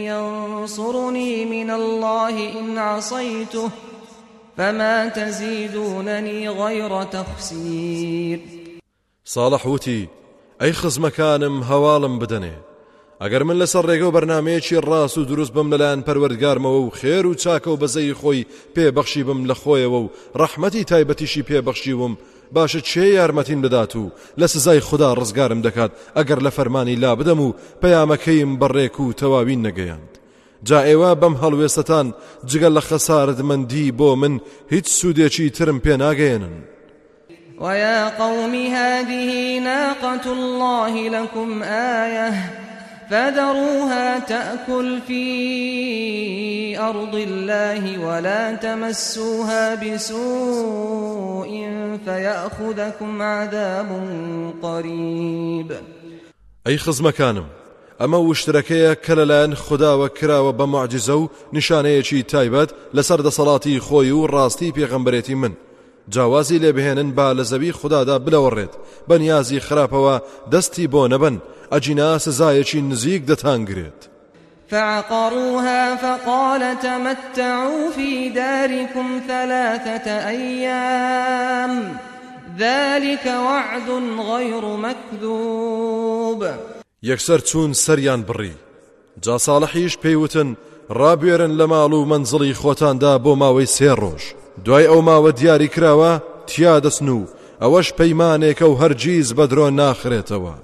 ينصرني من الله إن عصيته فما تزيدونني غير تخسير. صالح وتي أي خزمكانم هوالم بدني ئەگەر من لەسەر ڕێگە و بەرنامەیەکی ڕاست و دروست بم لەلایەن پەروەردگارمەوە و خێر و چاکە و بەزەی خۆی پێبەخشی بم لە خۆیەوە و ڕەحمەتی تایبەتیشی پێبەخشی بم باشە چێ یارمەتیم دەدات و لە سزای خوددا ڕزگارم دەکات ئەگەر لە فەرمانی لا بدەم و پەیامەکەیم بەڕێک و تەواوین نەگەیاند. جا ئێوە بەم هەڵوێستتان جگەل لە خەسارەتمەندی بۆ من هیچ سوودێکی ترم پێ ناگەێنن. ويا قوم هذه ناقة الله لكم آية فذروها تأكل في أرض الله ولا تمسوها بسوء فيأخذكم عذاب قريب. أي خزمكانم ئەمە وشترەکەیە کە لەلایەن خودداوە کراوە بە معجزە و نیشانەیەکی تایبەت لەسەر دەسەڵاتی خۆی و ڕاستی پێغەمبەرێتی من جاوازی لێ بهێنن با لە زەوی خوددادا بلەوەڕێت بە نیازی خراپەوە دەستی بۆ نەبن ئەجینا سزایەکی نزیک دەتانگرێت. فعقروها فقال تمتعوا في داركم ثلاثة أيام ذلك وعد غير مكذوب. یەکسەر چوون سەریان بڕی جا ساڵحیش پێیوتن ڕابێرن لە ماڵ و مەنزڵی خۆتاندا بۆ ماوەی سێ ڕۆژ. دوای ئەو ماوە دیاری کراوە تیا دەچن و ئەوەش پەیمانێکە و هەرگیز بە درۆ ناخرێتەوە.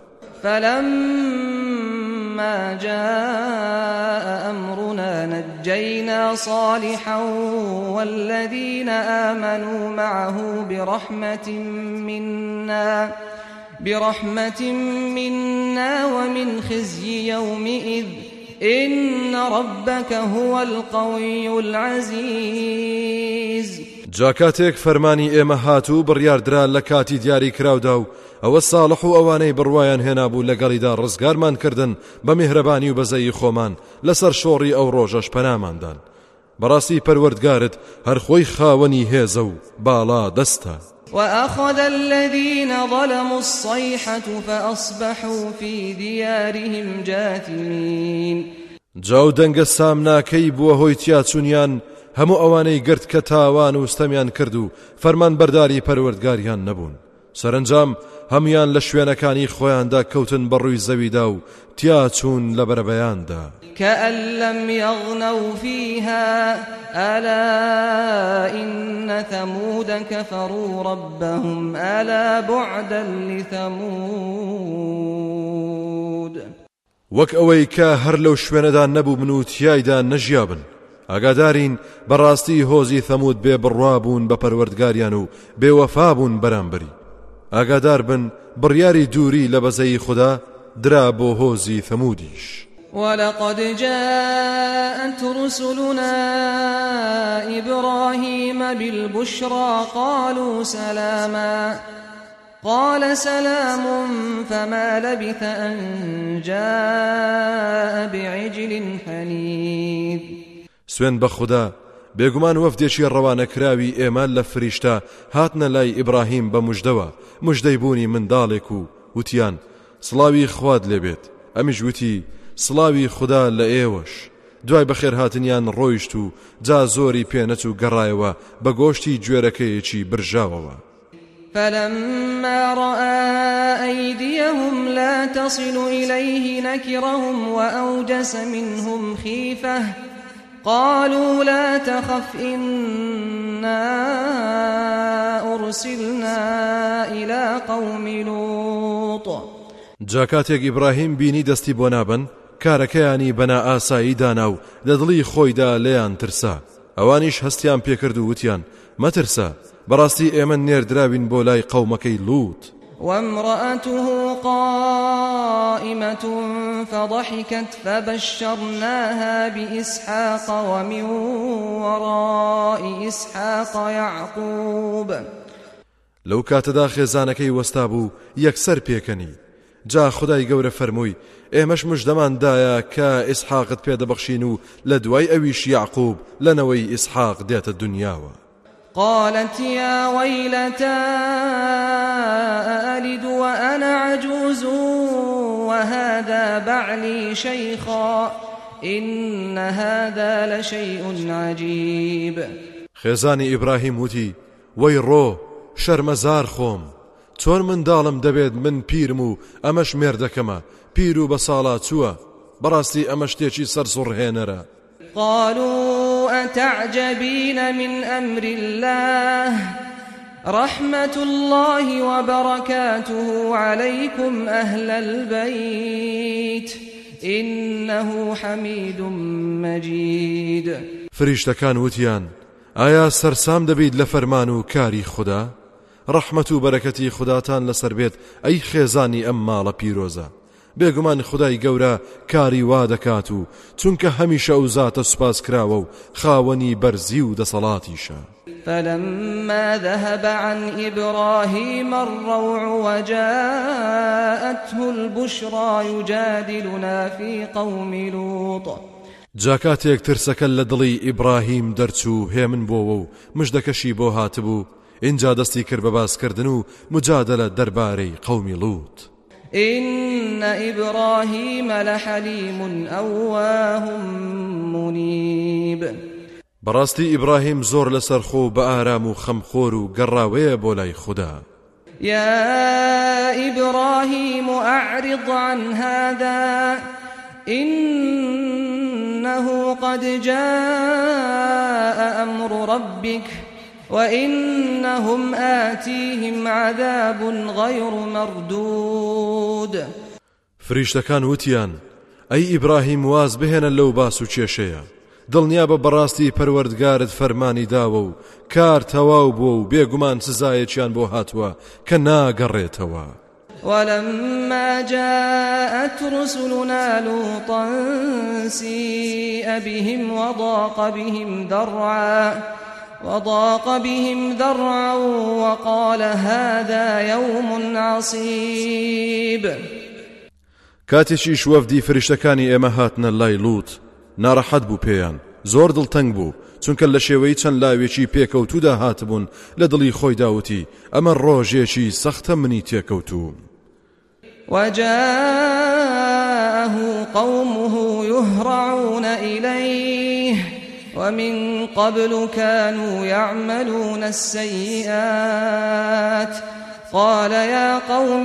فلما جاء أمرنا نجينا صالحا والذين آمنوا معه برحمة منا برحمة منا ومن خزي يومئذ إن ربك هو القوي العزيز. جاکاتێک فەرمانی ئێمە هاتوو بڕیاردرا لە کاتی دیاری کراودا و ئەوە ساڵح و ئەوانەی بڕوایان هێنابوو لەگەڵیدا ڕزگارمان کردن بە میهرەبانی و بەزەیی خۆمان لەسەر شۆڕی ئەو ڕۆژەش پەناماندان. بەڕاستی پەروەردگارت هەر خۆی خاوەنی هێزە و باڵا دەستە. وأخذ الذين ظلموا الصيحة فأصبحوا في ديارهم جاثمين. جاو دەنگە سامناکەی بووە هۆی تیاچونیان هەموو ئەوانەی گرت کە تاوان و ستەمیان کرد و فەرمان بەرداری پەروەردگاریان نەبوون. سەرنجام هەمویان لە شوێنەکانی خۆیاندا کەوتن بەڕووی زەویدا و تیاچوون لە بەرەبەیاندا. كأن لم يغنوا فيها ألا إن ثمود كفروا ربهم ألا بعدا لثمود. وەک ئەوەی کە هەر لەو شوێنەدا نەبوو بن و تیایدا نەژیابن. ئاگادارین بەڕاستی هۆزی ثەمود بێ بڕوابوون بە پەروەردگاریان و بێوەفابوون بەرامبەری. ئاگادار بن بڕیاری دووری لە بەزەی خوددا درا بۆ هۆزی ثەمودیش. ولقد جاءت رسلنا إبراهيم بالبشرى قالوا سلاما قال سلام فما لبث أن جاء بعجل حنيذ. سوێن بە خوددا بێگومان وەفدێکی ڕەوانەکراوی ئێمە لە فریشتە هاتنە لای ئیبراهیم بە موژدەوە موژدەی بوونی منداڵێک و وتیان سڵاوی خواد لێبێت. ئەمیش وتی سڵاوی خوددا لە ئێوەش. دوای بەخێر هاتنیان ڕۆیشت و جا زۆری پێنەچ و گەڕایەوە بە گۆشتی گوێرەکەیەکی برژاوەوە. فلما رأى أيديهم لا تصل إليه نكرهم وأوجس منهم خيفة قالوا لا تخف إنا أرسلنا إلى قوم لوط. جاکاتێک ئیبراهیم بینی دەستی بۆ نابن کارەکەیانی بەنا ئاسایی دانا و لە دڵی خۆیدا لێیان ترسا. ئەوانیش هەستیان پێکرد و وتیان مەترسە بەڕاستی ئێمە نێردراوین بۆ لای قەومەکەی لوط. وامرأته قائمة فضحكت فبشرناها بإسحاق ومن وراء إسحاق يعقوب. لەو کاتەدا خێزانەکەی وەستا بوو یەکسەر پێکەنی. جا خدای گەورە فەرمووی ئێمەش مژدەماندایە کە ئیسحاقت پێدەبەخشین و لە دوای ئەویش یعقوب لەنەوەی ئیسحاق دێتە دنیاوە. قالت يا ويلتى أألد وأنا عجوز وهذا بعلي شيخا إن هذا لشيء عجيب. خێزانی ئیبراهیم وتی وەی ڕۆ شەرمەزار خۆم چۆن منداڵم دەبێت من پیرم و ئەمەش مێردەکەمە پیر و بە ساڵا چووە بەڕاستی ئەمە شتێکی سەرسوڕهێنەرە. قالوا أتعجبين من أمر الله رحمة الله وبركاته عليكم أهل البيت إنه حميد مجيد. فریشتەکان وتیان ئایا سەرسام دەبیت لە فەرمان و کاری خوددا؟ ڕەحمەت و بەرەکەتی خوداتان لەسەر بێت ئەی خێزانی ئەم ماڵە پیرۆزە. بێگومان خدای گەورە کاری وا دەکات و چونکە هەمیشە ئەو زاتە سوپاس کراوە و خاوەنی بەرزی و دەسەڵاتیشە. فلما ذهب عن إبراهيم الروع وجاءته البشرى يجادلنا في قوم لوط. جاکاتێک ترسەکە لە دڵی ئیبراهیم دەرچوو هێمن بۆوە و مژدەکەشی بۆ هاتبوو اینجا دەستی کرد بە باسکردن و مجادلە دەربارەی قەومی لوط. إن إبراهيم لحليم أواه منيب. بەڕاستی ئیبراهیم زۆر لەسەرخۆ بە ئارام و خەمخۆر و گەڕاوەیە بۆ لای خوددا. يا إبراهيم أعرض عن هذا إنا إنه قد جاء أمر ربك وإنهم آتيهم عذاب غير مردود. فریشتەکان وتیان ئەی ئیبراهیم واز بهێنە لەو باس و کێشەیە، دڵنیا بە بەڕاستی پەروەردگارت فەرمانی داوە و کار تەواو بووە و بێگومان سزایەکیان بۆ هاتووە کە ناگەڕێتەوە. ولما جاءت رسلنا لوطا سيء بهم وضاق بهم ذرعا وضاق بهم ذرعا وقال هذا يوم عصيب. کاتێکیش وەفدی فریشتەکانی ئێمە هاتنە لای لووت ناڕەحەت بوو پێیان، زۆر دڵتەنگ بوو، چونکە لە شێوەی چەند لاوێکی پێکەوتوودا هاتبوون لە دڵی خۆی داوتی ئەمە ڕۆژێکی سەختە منی تێکەوتوو. وجاءه قومه يهرعون إليه ومن قبل كانوا يعملون السيئات قال يا قوم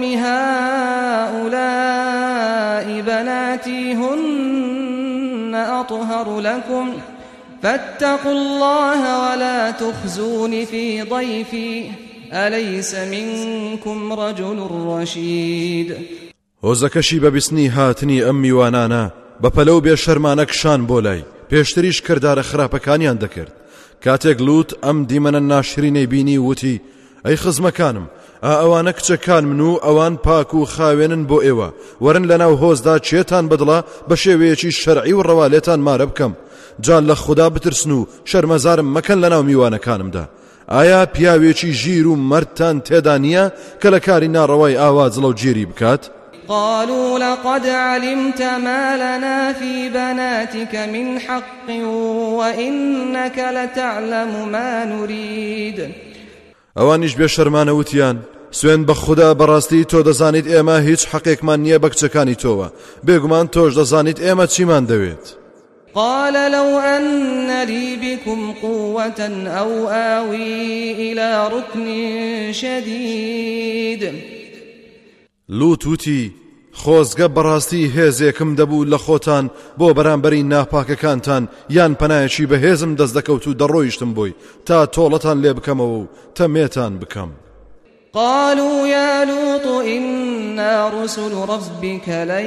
هؤلاء بناتي هن أطهر لكم فاتقوا الله ولا تخزون في ضيفي أليس منكم رجل رشيد. هۆزەکەشی بە بیستنی هاتنی ئەم میوانانە بەپەلەو بێ شەرمانە کشان بۆ لای، پێشتریش کردارە خراپەکانیان دەکرد. کاتێک لووت ئەم دیمەنە ناشرینەی بینی وتی ئەی خزمەکانم، ئەوانە کچەکان من و ئەوان پاک و خاوێنن بۆ ئێوە، وەرن لەناو هۆزدا چێتان بەدڵە بە شێوەیەکی شەرعی و ڕەوالێتان مارە بکەم، جان لە خوددا بترسن و شەرمەزارم مەکەن لەناو میوانەکانمدا. ئایا پیاوێکی ژیر و مەردتان تێدا نییە کە لە کاری ناڕەوای ئاوا جڵە و گیری بکات؟ قالوا لقد علمت ما لنا في بناتك من حق وإنك لتعلم ما نريد. ئەوانیش بێ شەرمانە وتیان سوێن بە خوددا بەڕاستی تۆ دەزانیت ئێمە هیچ حەقێکمان نییە بە کچەکانی تۆوە، بێگومان تۆش دەزانیت ئێمە چیمان دەوێت. قال لو أن لي بكم قوة أو آوي إلى ركن شديد. لوت وتی خۆزگە بەڕاستی هێزێکم دەبوو لە خۆتان بۆ بەرامبەری ناپاکەکانتان یان پەنایەکی بە هێزم دەست دەکەوت و دەڕۆیشتم بۆی تا تۆڵەتان لێ بکەمەوە و تەمێتان بکەم. قالوا يا لوط إنا رسل ربك لن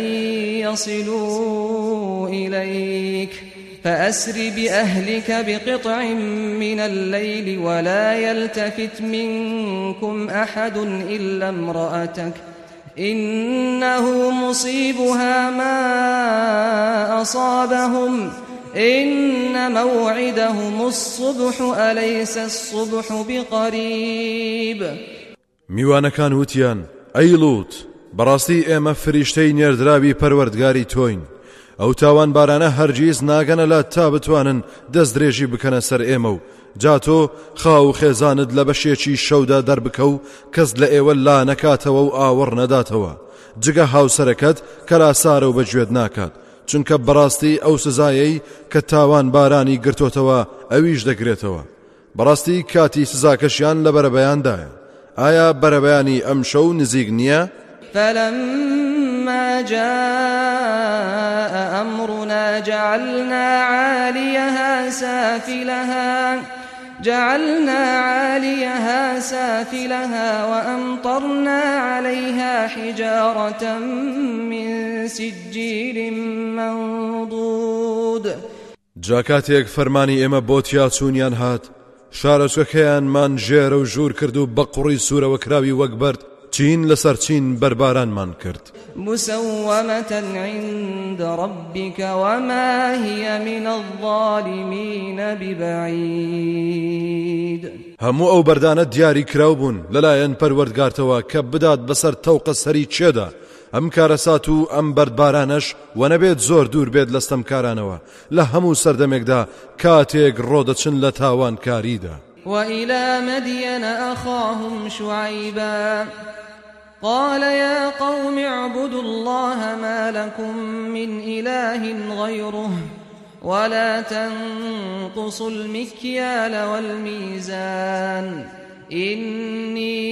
يصلوا إليك فأسر بأهلك بقطع من الليل ولا يلتفت منكم أحد إلا امرأتك إنه مصيبها ما أصابهم إن موعدهم الصبح أليس الصبح بقريب. میوانەکان وتیان ئەی لوت بەڕاستی ئێمە فریشتەی نێردراوی پەروەردگاری تۆین، ئەو تاوان بارانە هەرگیز ناگەنە لە تا بتوانن دەست درێژی بکەنە سەر ئێمە و جا تۆ خاو خێزانت لە بەشێکی شەودا دەربکە و کەس لە ئێوە لا نەکاتەوە و ئاوەڕ نەداتەوە جگە هاوسەرەکەت کە لاسارە و بەگوێت ناکات، چونکە بەڕاستی ئەو سزایەی کە تاوان بارانی گرتۆتەوە ئەویش دەگرێتەوە، بەڕاستی کاتی سزاکەشیان لە بەرەبەیاندایە. ئایا بەرەبەیانی ئەم شەو نزیک نییە؟ فلما جاء أمرنا جعلنا عاليها سافلها جعلنا عاليها سافلها وأمطرنا عليها حجارة من سجيل منضود. جاکاتێک فەرمانی ئێمە بۆ تیاچوونیان هات شارۆچکەکەیانمان ژێرە و ژوور کرد و بە قوڕی سوورەوە کراوی وەک بەرد چین لەسەر چین بەربارانمان کرد. مسومة عند ربك وما هي من الظالمين ببعيد. هەموو ئەو بەردانە دیاری کراو بوون لەلایەن پەروەردگارتەوە کە بدات بەسەر تەوقە سەری چێدا، ئەم کارەسات و ئەم بەردبارانەش و نەبێت زۆر دوور بێت لەستەم کارانەوە لە هەموو سەردەمێکدا کاتێک ڕۆدەچن لە تاوان کاریدا. وإلى مدين أخاهم شعيبا قال يا قوم اعبدوا الله ما لكم من إله غيره ولا تنقصوا المكيال والميزان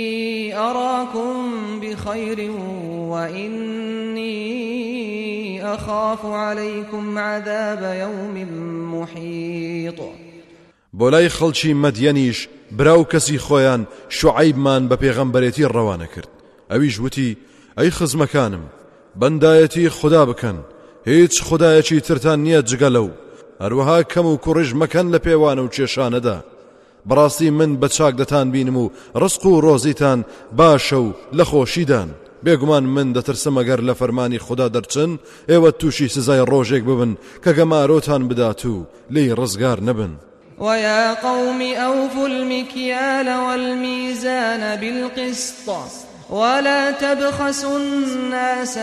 إني أراكم بخير وإني أخاف عليكم عذاب يوم محيط بۆلای خەڵکی مەدیەنیش براو کەسی خۆیان شوعەیبمان بە پێغەمبەرێتی ڕەوانە کرد. ئەویش وتی: ئەی خزمەکانم، بەندایەتی خوددا بکەن، هیچ خودایەکی ترتان نییە جگە لەو، هەروەها کەم و کوڕژ مەکەن لە پێوانە و کێشانەدا. بەڕاستی من بە چاک دەتان بینم و ڕزق و ڕۆزیتان باشە و لە خۆشیدان. بێگومان من دەترسم ئەگەر لە فەرمانی خوددا دەرچن ئێوە تووشی سزای ڕۆژێک ببن کە گەمارۆتان بدات و لێی ڕزگار نەبن. ويا قوم أوفوا المكيال والميزان بالقسط ولا تبخسوا الناس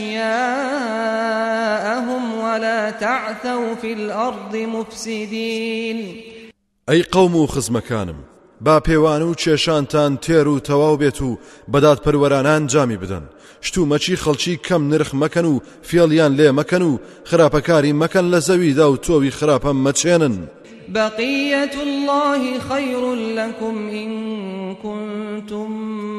أشياءهم ولا تعثوا في الأرض مفسدين. أي قوم خزمكانم، با پێوان و کێشانتان تێر و تەواو بێت و بەدات پەروەرانان جامی بدەن. شتومەچی خەڵکی کەم نرخ مەکەن و فێڵیان لێ مەکەن و خراپەکاری مەکەن لە زەویدا و تۆوی خراپە مەچێنن. بقية الله خير لكم إن كنتم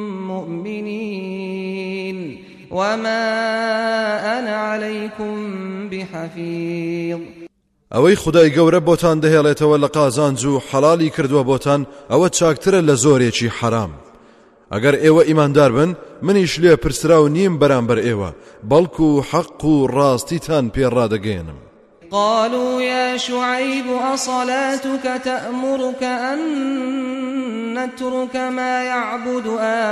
مؤمنين وما أنا عليكم بحفيظ. ئەوەی خودای گەورە بۆتان دەهێڵێتەوە لە قازانج و حەڵالی کردووە بۆتان ئەوە چاکترە لە زۆرێکی حرام. ئەگەر ئێوە ئیماندار بن منیش لێ پرسرا و نیم بەرامبەر ئێوە، بەڵکو و حەق و ڕاستیتان پێڕادەگەێنم. قالوا يا شعيب أصلاتك تأمرك أن نترك ما يعبد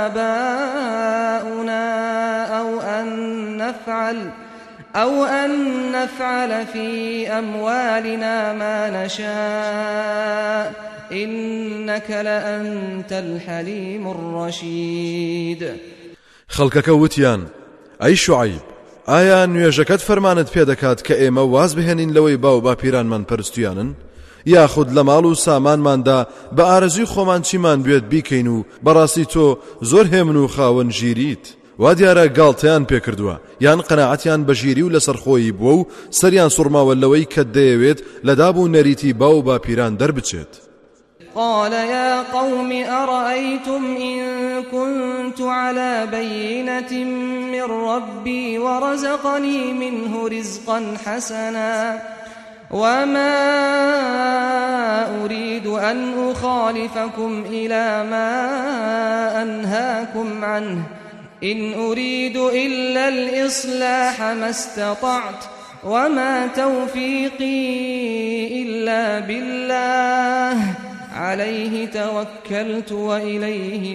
آباؤنا أو أن نفعل أو أن نفعل في أموالنا ما نشاء إنك لأنت الحليم الرشيد. خەڵکەکە وتیان: ئەی شوعەیب، ئایا نوێژەکەت فەرمانت پێدەکات کە ئێمە واز بهێنین لەوەی باو باپیرانمان پەرستویانن؟ یاخود لە ماڵ و سامانماندا بە ئارەزوی خۆمان چیمان بێت بیکەین و بەڕاستی تۆ زۆر هێمن و خاوەن ژیریت؟ وا دیارە گاڵتەیان پێکردووە یان قەناعەتیان بە ژیری و لەسەر خۆی بووە و سەریان سوڕماوە لەوەی کە دەیەوێت لە دابوو نەریتی باو باپیران دەربچێت. قال يا قوم أرأيتم إن كنت على بينة من ربي ورزقني منه رزقا حسنا وما أريد أن أخالفكم إلى ما أنهاكم عنه إن أريد إلا الإصلاح ما استطعت وما توفيقي إلا بالله عليه توكلت وإليه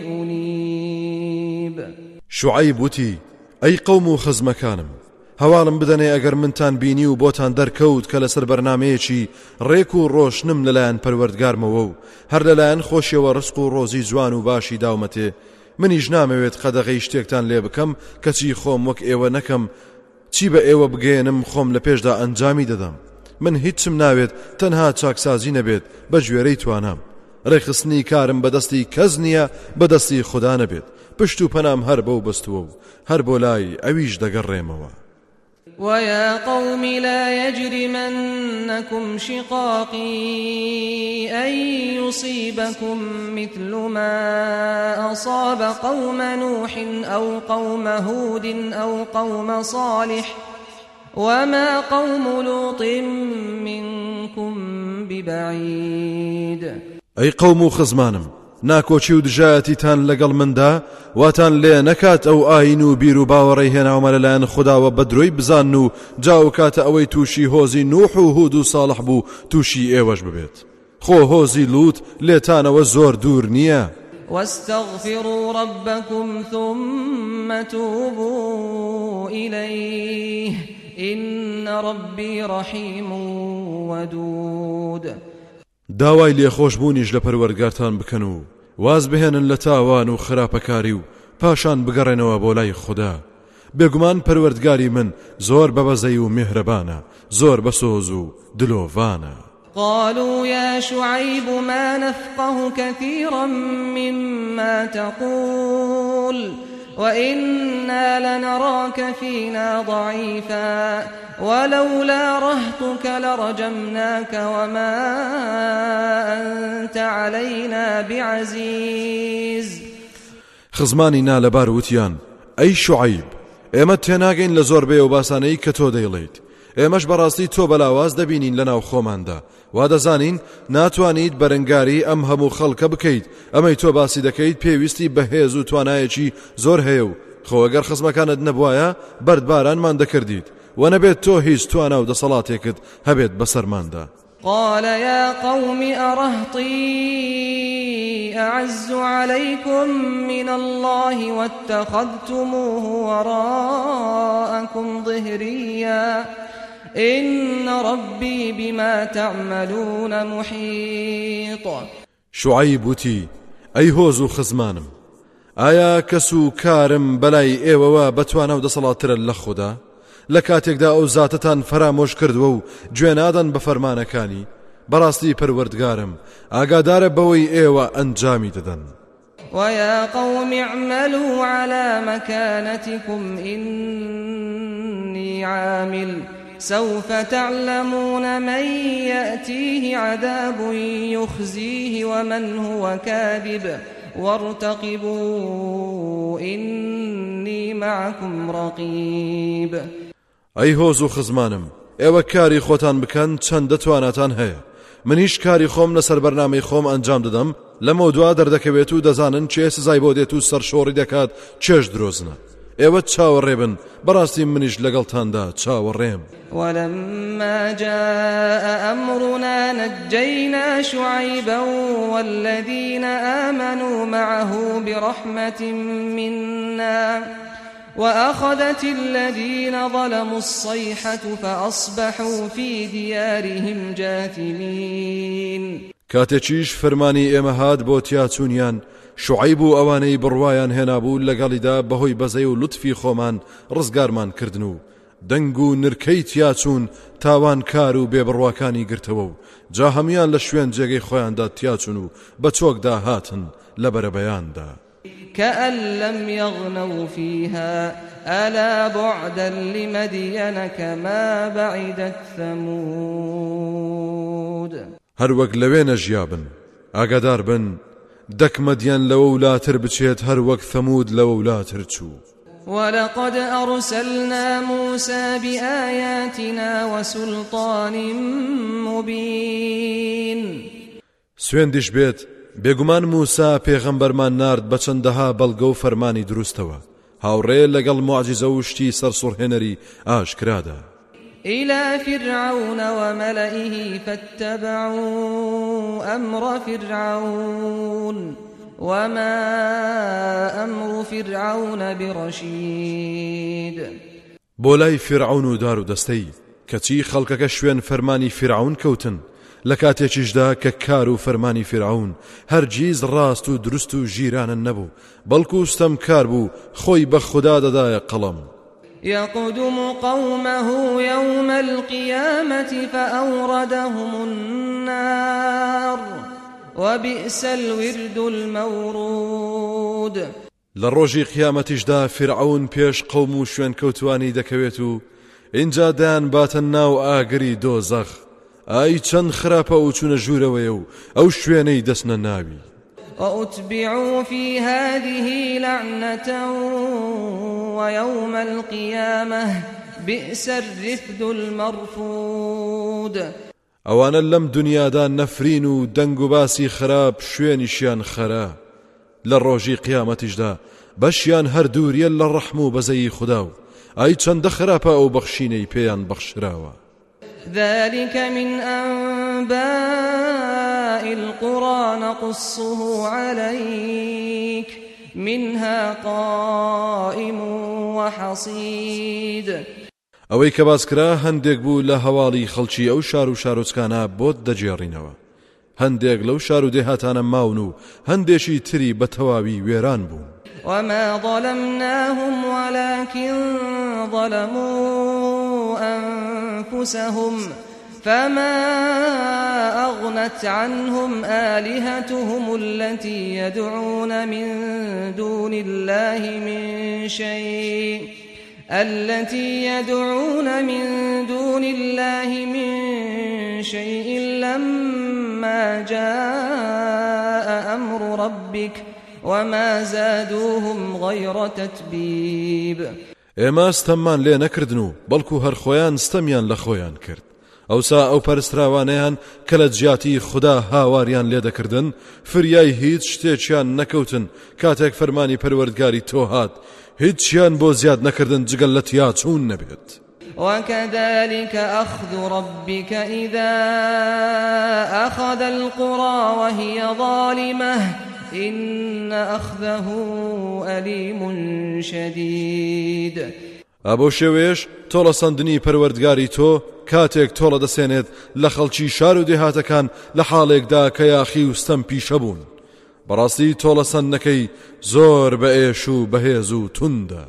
أنيب. شعيب وتي: أي قوم خزمكانم، هەواڵم بدەنێ ئەگەر منتان بینی و بۆتان دەرکەوت کە لەسەر بەرنامەیەکی ڕێک و ڕۆشنم لەلایەن پەروەردگارمەوە و هەر لەلایەن خۆشیەوە ڕزق و ڕۆزی جوان و باشی داومەتێ، منیش نامەوێت قەدەغەی شتێکتان لێ بکەم کەچی خۆم وەک ئێوە نەکەم، چی بە ئێوە بگەێنم خۆم لە پێشدا ئەنجامی دەدەم. من هیچم ناوێت تەنها چاکسازی نەبێت بە گوێرەی توانام. ڕێخستنی کارم بەدەستی کەس نییە، بەدەستی خوددا نەبێت. پشت و پەنام هەر بەو بەستووە و هەر بۆ لای ئەویش دەگەڕێمەوە. ويا قوم لا يجرمنكم شقاقي أن يصيبكم مثل ما أصاب قوم نوح أو قوم هود أو قوم صالح وما قوم لوط منكم ببعيد. أي قوم خزمانم، ناکۆچی و دژایەتیتان لەگەڵ مندا واتان لێ نەکات ئەو ئاین و بیر و باوەڕێی هێناومە لەلایەن خودداوە بە درۆی بزان و جاو کاتە ئەوەی تووشی هۆزی نوح و هود و ساڵح بوو تووشی ئێوەش ببێت. خۆ هۆزی لوت لێتانەوە زۆر دوور نییە. واستغفروا ربكم ثم توبوا إليه إن ربي رحيم ودود. داوای لێخۆشبوونیش لە پەروەردگارتان بکەن و واز بهێنن لە تاوان و خراپەکاری و پاشان بگەڕێنەوە بۆ لای خوددا. بێگومان پەروەردگاری من زۆر بەبەزەی و میهرەبانە، زۆر بەسۆز و دلۆڤانە. قالوا يا شعيب ما نفقه كثيرا مما تقول وإنا لنراك فينا ضعيفا ولولا رهطك لرجمناك وما أنت علينا بعزيز. خزمانی نا لەبار وتیان: ئەی شوعەیب، ئێمە تێناگەین لە زۆربەی و باسانەی کە تۆ دەیڵێیت. ئێمەش بەڕاستی تۆ بەلاواز دەبینین لەناو خۆماندا، وا دەزانین ناتوانیت بەرەنگاری ئەم هەموو خەڵکە بکەیت. ئەمەی تۆ باسی دەکەیت پێویستی بەهێز و توانایەکی زۆر هەیە و خۆ ئەگەر خزمەکانت نەبوایە بەردبارانمان دەکردیت و نەبێت تۆ هیچ توانە و دەسەڵاتێکت هەبێت بەسەرماندا. قال يا قوم أرهطي أعز عليكم من الله واتخذتموه وراءكم ظهريا إن ربي بما تعملون محيط. شعيب وتي أي هوزو خزمانم ئایا کەس و کارم بەلای ئێوەوە بەتوانە و دەسەڵاتترە لە خوددا لە کاتێکدا ئەو زاتتان فەرامۆش کردووە و گوێنادەن بە فەرمانەکانی؟ بەڕاستی پەروەردگارم ئاگادارە بەوەی ئێوە ئەنجامی دەدەن. ويا قوم اعملوا على مكانتكم إني عامل سوف تعلمون من يأتيه عذاب يخزيه ومن هو كاذب وارتقبوا إني معكم رقيب. ئەی هۆز و خزمانم ئێوە کاری خۆتان بکەن چەند دەتواناتان هەیە، منیش کاری خۆم لەسەر بەرنامەی خۆم ئەنجام دەدەم. لەمە دوا دەردەکەوێت و دەزانن چێ سزای بۆ دێت و سەرشۆڕی دەکات چێش درۆزنە. ئێوە چاوەڕێبن، بەڕاستی منیش لەگەڵتاندا چاوەڕێم. ولما جاء أمرنا نجينا شعيبا والذين آمنوا معه برحمة منا وأخذت الذين ظلموا الصيحة فأصبحوا في ديارهم جاثمين. کاتێکیش فەرمانی ئێمە هات بۆ تیاچوونیان، شوعیب و ئەوانەی بڕوایان هێنابوو لەگەڵیدا بەهۆی بەزەی و لوتفی خۆمان ڕزگارمان کردن و دەنگ و نرکەی تیاچوون تاوان کار و بێبڕواکانی گرتەوە و جا هەمویان لە شوێن جێگەی خۆیاندا تیاچون و بە چۆکدا هاتن لە بەرەبەیاندا. كأن لم يغنوا فيها ألا بعدا لمدين كما بعدت ثمود. هەر وەک لەوێ نەژیابن ئاگادار بن دەک مەدیان لەوە ولاتر بچێت هەر وەک ثەمود لەوە ولاتر چوو. ولقد أرسلنا موسى بآياتنا وسلطان مبين. سوێندیش بێت بێگومان موسا پێغەمبەرمان نارد بە چەندەها بەڵگە و فەرمانی دروستەوە هاوڕێ لەگەڵ موعجزە و شتی سەرسوڕهێنەری ئاشکرادا. إلى فرعون وملئه فاتبعوا أمر فرعون وما أمر فرعون برشيد. بۆلای فرعون و دار و دەستەی کەچی خەڵکەکە شوێن فەرمانی فرعون کەوتن لە کاتێکیشدا کە کار و فەرمانی فرعون هەرگیز ڕاست و دروست و ژیرانە نەبوو، بەڵکو ستەم کار بوو خۆی بە خوددا دەدایە قەڵەم. يقدم قومه يوم القيامة فأوردهم النار وبئس الورد المورود. لروجي قيامتش دا فرعون پیش قوم و شوێن کەوتوانی دەکەوێت و اینجا دایان باتە ناو ئاگری دۆزەخ. ئای چەند خراپە و چوونە ژوورەوەیە و ئەو شوێنەی دەستنە ناوی. وأتبعوا في هذه لعنة ويوم القيامة بئس الرفد المرفود. ئەوانە لەم دنیادا نەفرین و دەنگ و باسی خراپ شوێنیشیان خەرا، لە ڕۆژی قیامەتیشدا بەشیان هەر دووریە لە ڕەحم و بەزەی خودا و ئای چەندە خراپە ئەو بەخشینەی پێیان بەخشراوە. ذلك من أنباء القرى نقصه عليك منها قائم وحصيد. ئەوەی کە باسکرا هەندێک بوو لە هەواڵی خەڵکی ئەو شار و شارۆچکانە بۆت دەجێڕینەوە. هەندێک لەو شار و دێهاتانە ماون و هەندێکی تری بە تەواوی وێران بوو. وما ظلمناهم ولكن ظلموا أنفسهم فما أغنت عنهم آلهتهم التي يدعون من دون الله من شيء التي يدعون من دون الله من شيء لما جاء أمر ربك وما زادوهم غير تتبيب. ئێمە ستەممان لێ نەکردن و بەڵکو هەر خۆیان ستەمیان لە خۆیان کرد. ئەوسا ئەو پەرستراوانەیان کە لە جیاتی خوددا هاواریان لێ دەکردن فریای هیچ شتێکیان نەکەوتن کاتێک فەرمانی پەروەردگاری تۆ هات هیچیان بۆ زیاد نەکردن جگەل لە تیا چوون نەبێت. وكذلك أخذ ربك إذا أخذ القرى وهي ظالمة إن أخذه أليم شديد. ئابۆ شێوێش تۆڵە سەندنی پەروەردگاری تۆ کاتێک تۆڵە دەسێنێت لە خەڵکی شار و دێهاتەکان لە حاڵێکدا کە یاخی و ستەم پیشە بوون. بەڕاستی تۆڵە سەندنەکەی زۆر بەئێش و بەهێز و توندە.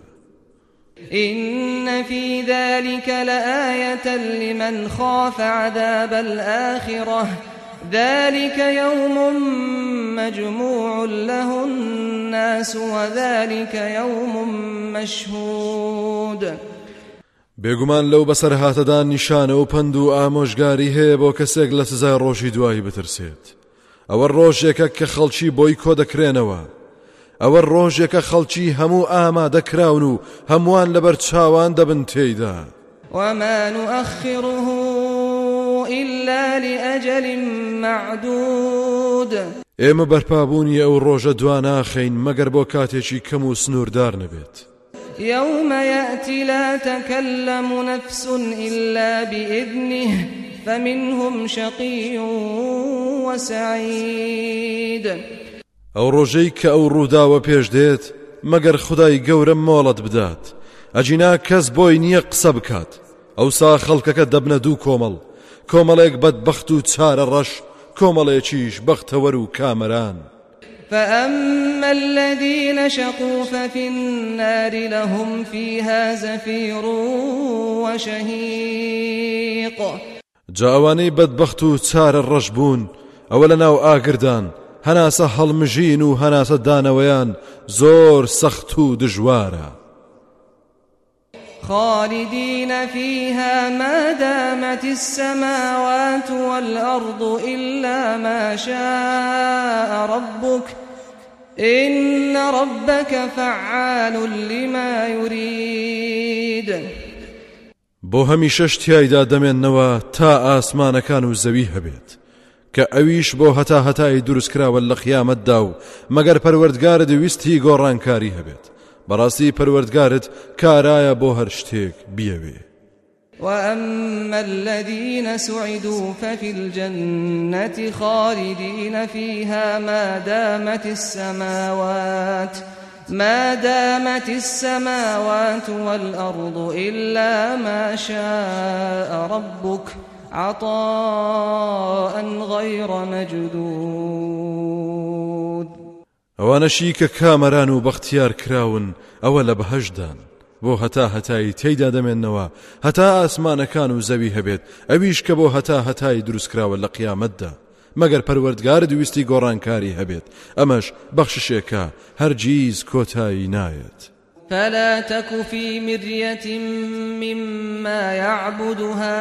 إن في ذلك لآية لمن خاف عذاب الآخرة ذلك يوم مجموع له الناس وذلك يوم مشهود. بێگومان لەو بەسەرهاتەدا نیشانە و پند و ئامۆژگاری هەیە بۆ کەسێک لە سزای ڕۆژی دوایی بترسێت. ئەوە ڕۆژێکە کە خەڵکی بۆی کۆ دەکرێنەوە. ئەوە ڕۆژێکە خەڵکی هەموو ئامادەکراون و هەمووان لەبەر چاوان دەبن تێیدا. وما نؤخره إلا لأجل معدود. ئێمە بەرپابوونی ئەو ڕۆژە دواناخەین مەگەر بۆ کاتێکی کەم و سنووردار نەبێت. يوم يأتي لا تكلم نفس إلا بإذنه فمنهم شقي وسعيد. ئەو ڕۆژەی کە ئەو ڕووداوە پێش دێت مەگەر خودای گەورە مۆڵەت بدات ئەجینا کەس بۆی نییە قسە بکات. ئەوسا خەڵکەکە دەبنە دوو کۆمەڵ، کۆمەڵێک بەدبەخت و چارە ڕەش، کۆمەڵێکیش بەختەوەر و کامەران. فأما الذين شقوا ففي النار لهم فيها زفير وشهيق. جا ئەوانەی بەدبەخت و چارە ڕەش بوون ئەوە لە ناو ئاگردان هەناسە هەڵمژین و هەناسە دانەوەیان زۆر سەخت و دژوارە. خالدين فيها ما دامت السماوات والأرض إلا ما شاء ربك إن ربك فعال لما يريد. بۆ هەمیشەش تیایدا دەمێننەوە تا ئاسمانەکان و زەوی هەبێت کە ئەویش بۆ هەتا هەتای دروستکراوە لە قیامەتدا و مەگەر پەروەردگارت ویستی گۆڕانکاری هەبێت. بەڕاستی پەروەردگارت کارایە بۆ هەر شتێک بیەوێ. وأما الذين سعدوا ففي الجنة خالدين فيها ما دامت السماوات ما دامت السماوات والأرض إلا ما شاء ربك عطاء غير مجدود. ئەوانەشی کە کامەران و بەختیار کراون ئەوە لە بەهەشدان بۆ هەتا هەتایی تێیدا دەمێننەوە هەتا ئاسمانەکان و زەوی هەبێت ئەویش کە بۆ هەتا هەتایی دروستکراوە لە قیامەتدا مەگەر پەروەردگارت ویستی گۆڕانکاری هەبێت ئەمەش بەخششێکە هەرگیز کۆتایی نایەت. فلا تك في مرية مما يعبد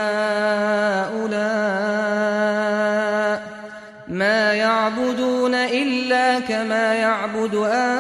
هؤلاء ما يعبدون إلا كما يعبد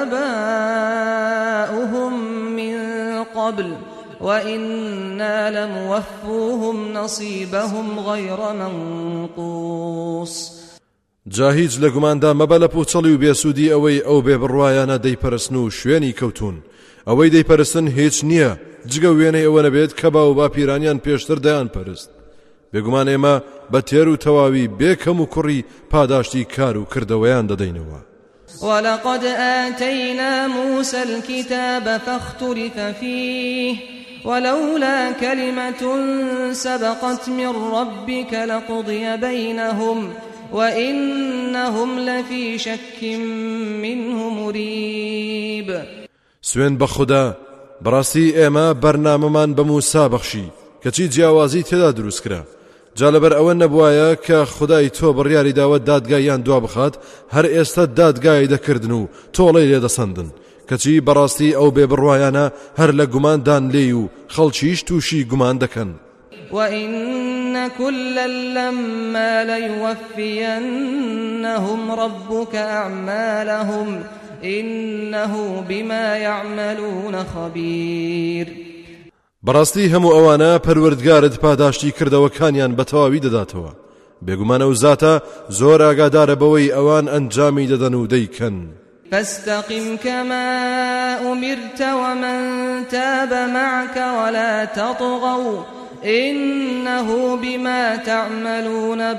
آباؤهم من قبل وإنا لموفوهم نصيبهم غير منقوص. جاهیج لە گوماندا مەبە لە پوچەڵی و بێسوودی ئەوەی ئەو بێبڕوایانە دەیپەرستن و شوێنی کەوتون ئەوەی دەیپەرستن هیچ نییە جگە وێنەی ئەوە نەبێت کە باو باپیرانیان پێشتر دەیان پەرست. بێگومان ئێمە بە تێر و تەواوی بێکەم و کوڕی پاداشتی کار و کردەوەیان دەدەینەوە. ولقد آتينا موسى الكتاب فاختلف فيه ولولا كلمة سبقت من ربك لقضي بينهم وإنهم لفي شك منه مريب. سوێن بە خوددا بەڕاستی ئێمە بەرنامەمان بە موسا بەخشی کەچی جیاوازی تێدا دروستکرا جا لەبەر ئەوە نەبوایە کە خودای تۆ بڕیاری داوە دادگاییان دوا بخات هەر ئێستا دادگای دەکردن و تۆڵەی لێدەسەندن کەچی بەڕاستی ئەو بێبڕوایانە هەر لە گوماندان لێی و خەڵکیش تووشی گومان دەکەن. وإن كلا لما ليوفينهم ربك أعمالهم إنه بما يعملون خبير. بەڕاستی هەموو ئەوانە پەروەردگارت پاداشتی کردەوەکانیان بە تەواوی دەداتەوە بێگومانە و زاتە زۆر ئاگادارە بەوەی ئەوان ئەنجامی دەدەن و دەیکەن فاستقم كما أمرت ومن تاب معك ولا تطغوا إنه بما تعملون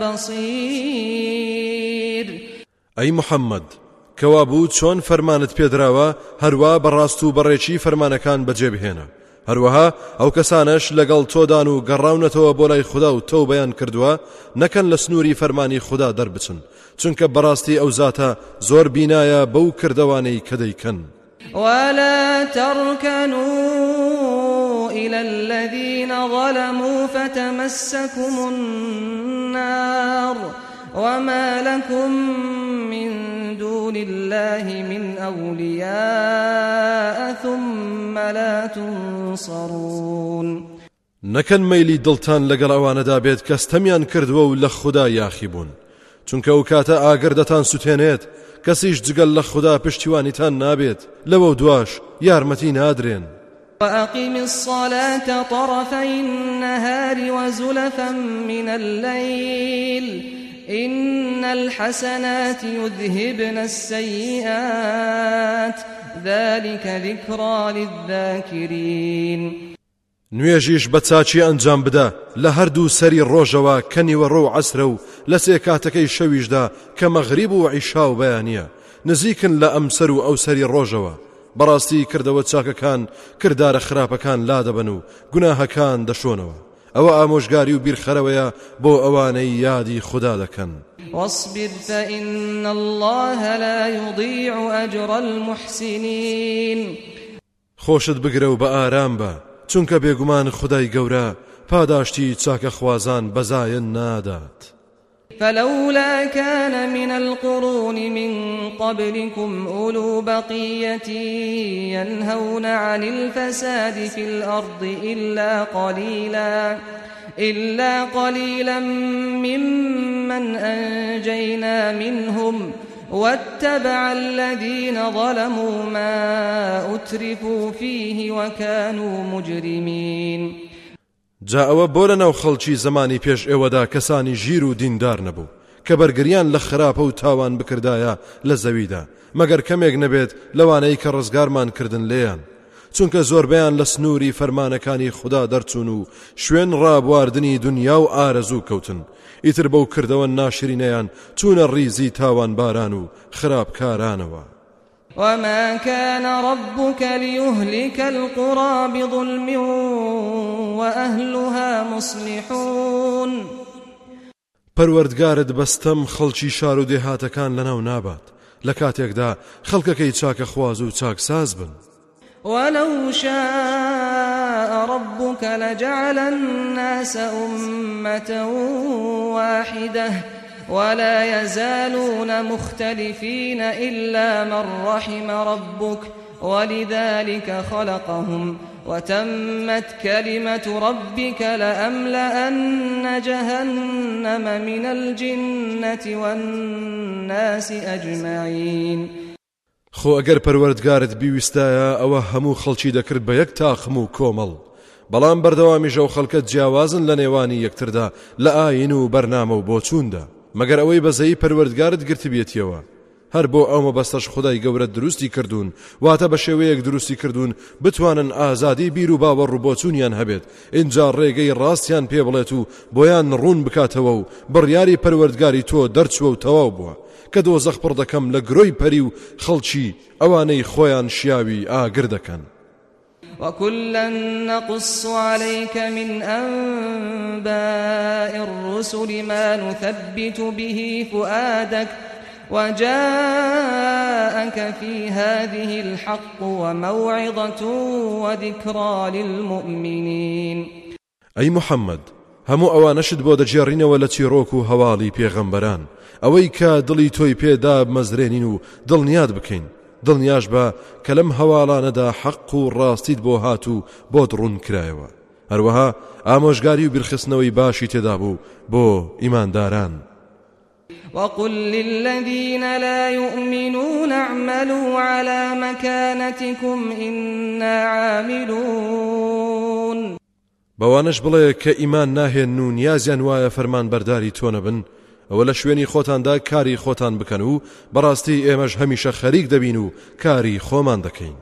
بصير أي محمد كوابو چۆن فەرمانت پێدراوە هەروە بەڕاست و بەڕێکی فەرمانەکان بەجێبهێنە هەروەها ئەو کەسانش لەگەڵ تۆدان و گەڕاونەتەوە بۆ لای خوددا و تەوبەیان کردووە نەکەن لە سنووری فەرمانی خوددا دەربچن چونکە بەڕاستی ئەو زاتە زۆر بینایە بەو کردەوانەی کە دەیکەن ولا تركنوا إلى الذين ظلموا فتمسكم النار وما لكم من دون الله من أولياء ثم لا تنصرون نەکەن مەیلی دڵتان لەگەڵ ئەوانەدا بێت کە ستەمیان کردووە و لە خوددا یاخی بوون چونکە ئەو کاتە ئاگەر دەتان سوتێنێت کەسیش جگەل لە خوددا پشتیوانیتان نابێت لەوە دواش یارمەتی نادرێن وأقم الصلاة طرفي النهار وزلفا من الليل إن الحسنات يذهبن السيئات ذلك ذكرى للذاكرين نوێژیش بە چاچی ئەنجام بدە لە هەردوو سەری ڕۆژەوە کە نیوەڕۆ و عەسرە و لە سێ کاتەکەی شەویشدا کە مەغریب و عیشا و بەیانیە نزیکن لە ئەم سەر و ئەو سەری ڕۆژەوە بەڕاستی کردەوە چاکەکان کردارە خراپەکان لادەبن و گوناهەکان دەشۆنەوە ئەوە ئامۆژگاری و بیرخەرەوەیە بۆ ئەوانەی یادی خوددا دەکەن واصبر فإن الله لا يضيع أجر المحسنين خۆشت بگرە و بە ئارام بە چونکە بێگومان خودای گەورە پاداشتی چاکە خوازان بەزایە نادات فلولا كان من القرون من قبلكم أولو بقية ينهون عن الفساد في الأرض إلا قليلا إلا قليلا ممن أنجينا منهم واتبع الذين ظلموا ما أترفوا فيه وكانوا مجرمين جا ئەوە بۆ لەناو خەڵکی زمانی پێش ئێوەدا کەسانی ژیر و دیندار نەبوو کە بەرگریان لە خراپە و تاوان بکردایە لە زەویدا مەگەر کەمێک نەبێت لەوانەی کە ڕزگارمان کردن لێیان چونکە زۆربەیان لە سنووری فەرمانەکانی خوددا دەرچوون و شوێن ڕابواردنی دنیا و ئارەزوو کەوتن ئیتر بەو کردەوە ناشرینەیان چوونە ڕیزی تاوان باران و خراپکارانەوە وما كان ربك ليهلك القرى بظلم وأهلها مصلحون پەروەردگارت بەستەم خەڵکی شار و دێهاتەکان لەناو نابات لە کاتێکدا خەڵکەکەی چاکە خواز و چاکساز بن ولو شاء ربك لجعل الناس أمة واحدة ولا يزالون مختلفين إلا من رحم ربك ولذلك خلقهم وتمت كلمة ربك لأملأن جهنم من الجنة والناس أجمعين خۆ ئەگەر پەروەردگارت بیویستایە ئەوە هەموو خەڵکی دەکرد بە یەک تاخم و کۆمەڵ بەڵام بەردەوامیش ئەو خەڵکە جیاوازن لە نێوانی یەکتردا لە ئاین و بەرنامە و بۆچووندا مەگەر ئەوەی بەزەیی پەروەردگارت گرت بێتیەوە هەر بۆ ئەو مەبەستەش خودای گەورە دروستی کردوون واتە بە شێوەیەک دروستی کردوون بتوانن ئازادی بیر و باوەڕ و بۆچوونیان هەبێت اینجا ڕێگەی ڕاستیان پێ بڵێت و بۆیان ڕوون بکاتەوە و بڕیاری پەروەردگاری تۆ دەرچووە و تەواو بووە کە دۆزەخ پڕ دەکەم لە گرۆی پەری و خەڵکی ئەوانەی خۆیان شیاوی ئاگر دەکەن وكلا نقص عليك من أنباء الرسل ما نثبت به فؤادك وجاءك في هذه الحق وموعظة وذكرى للمؤمنين أي محمد هەموو ئەوانەشت بۆ دەجێڕینەوە لە چیرۆک و هەواڵی پێغەمبەران ئەوەی کە دڵی تۆی پێدا بمەزرێنین و دڵنیاد بکەین دڵنیاش بە کە لەم هەواڵانەدا حەق و ڕاستیت بۆ هات و بۆت ڕوون کرایەوە هەروەها ئامۆژگاری و بیرخستنەوەی باشی تێدا بوو بۆ ئیمانداران وقل للذين لا يؤمنون اعملوا على مكانتكم إنا عاملون بەوانش بڵێ کە ئیمان ناهێن و نیازیان وایە فەرمان بەرداری تۆ نەبن ئەوە لە شوێنی خۆتاندا کاری خۆتان بکەن و بەڕاستی ئێمەش هەمیشە خەریک دەبین و کاری خۆمان دەکەین.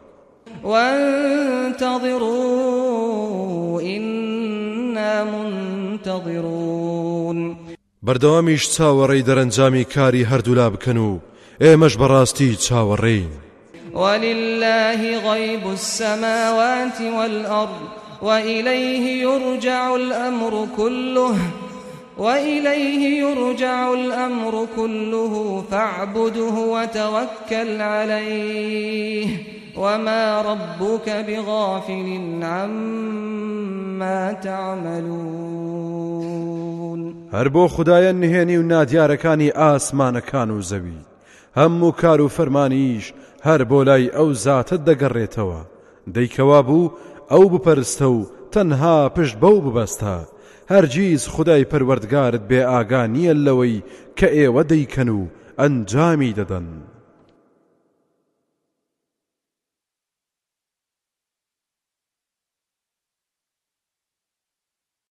وانتظروا إنا منتظرون بەردەوامیش چاوەڕێی دەرەنجامی کاری هەردوولا بکەن و ئێمەش بەڕاستی چاوەڕێین. ولله غيب السماوات والأرض وإليه يرجع الأمر كله وإليه يرجع الأمر كله فاعبده وتوكل عليه وما ربك بغافل عما تعملون. هەر بۆ خودایە نهێنی و نادیارەکانی ئاسمانەکان و زەوی هەموو کار و فەرمانیش هەر بۆ لای ئەو زاتت دەگەڕێتەوە دەیکەوا بوو ئەو بپەرستە و تەنها پشت بەو ببەستە هەرگیز خودای پەروەردگارت بێ ئاگا نییە لەوەی کە ئێوە دەیکەن و ئەنجامی دەدەن.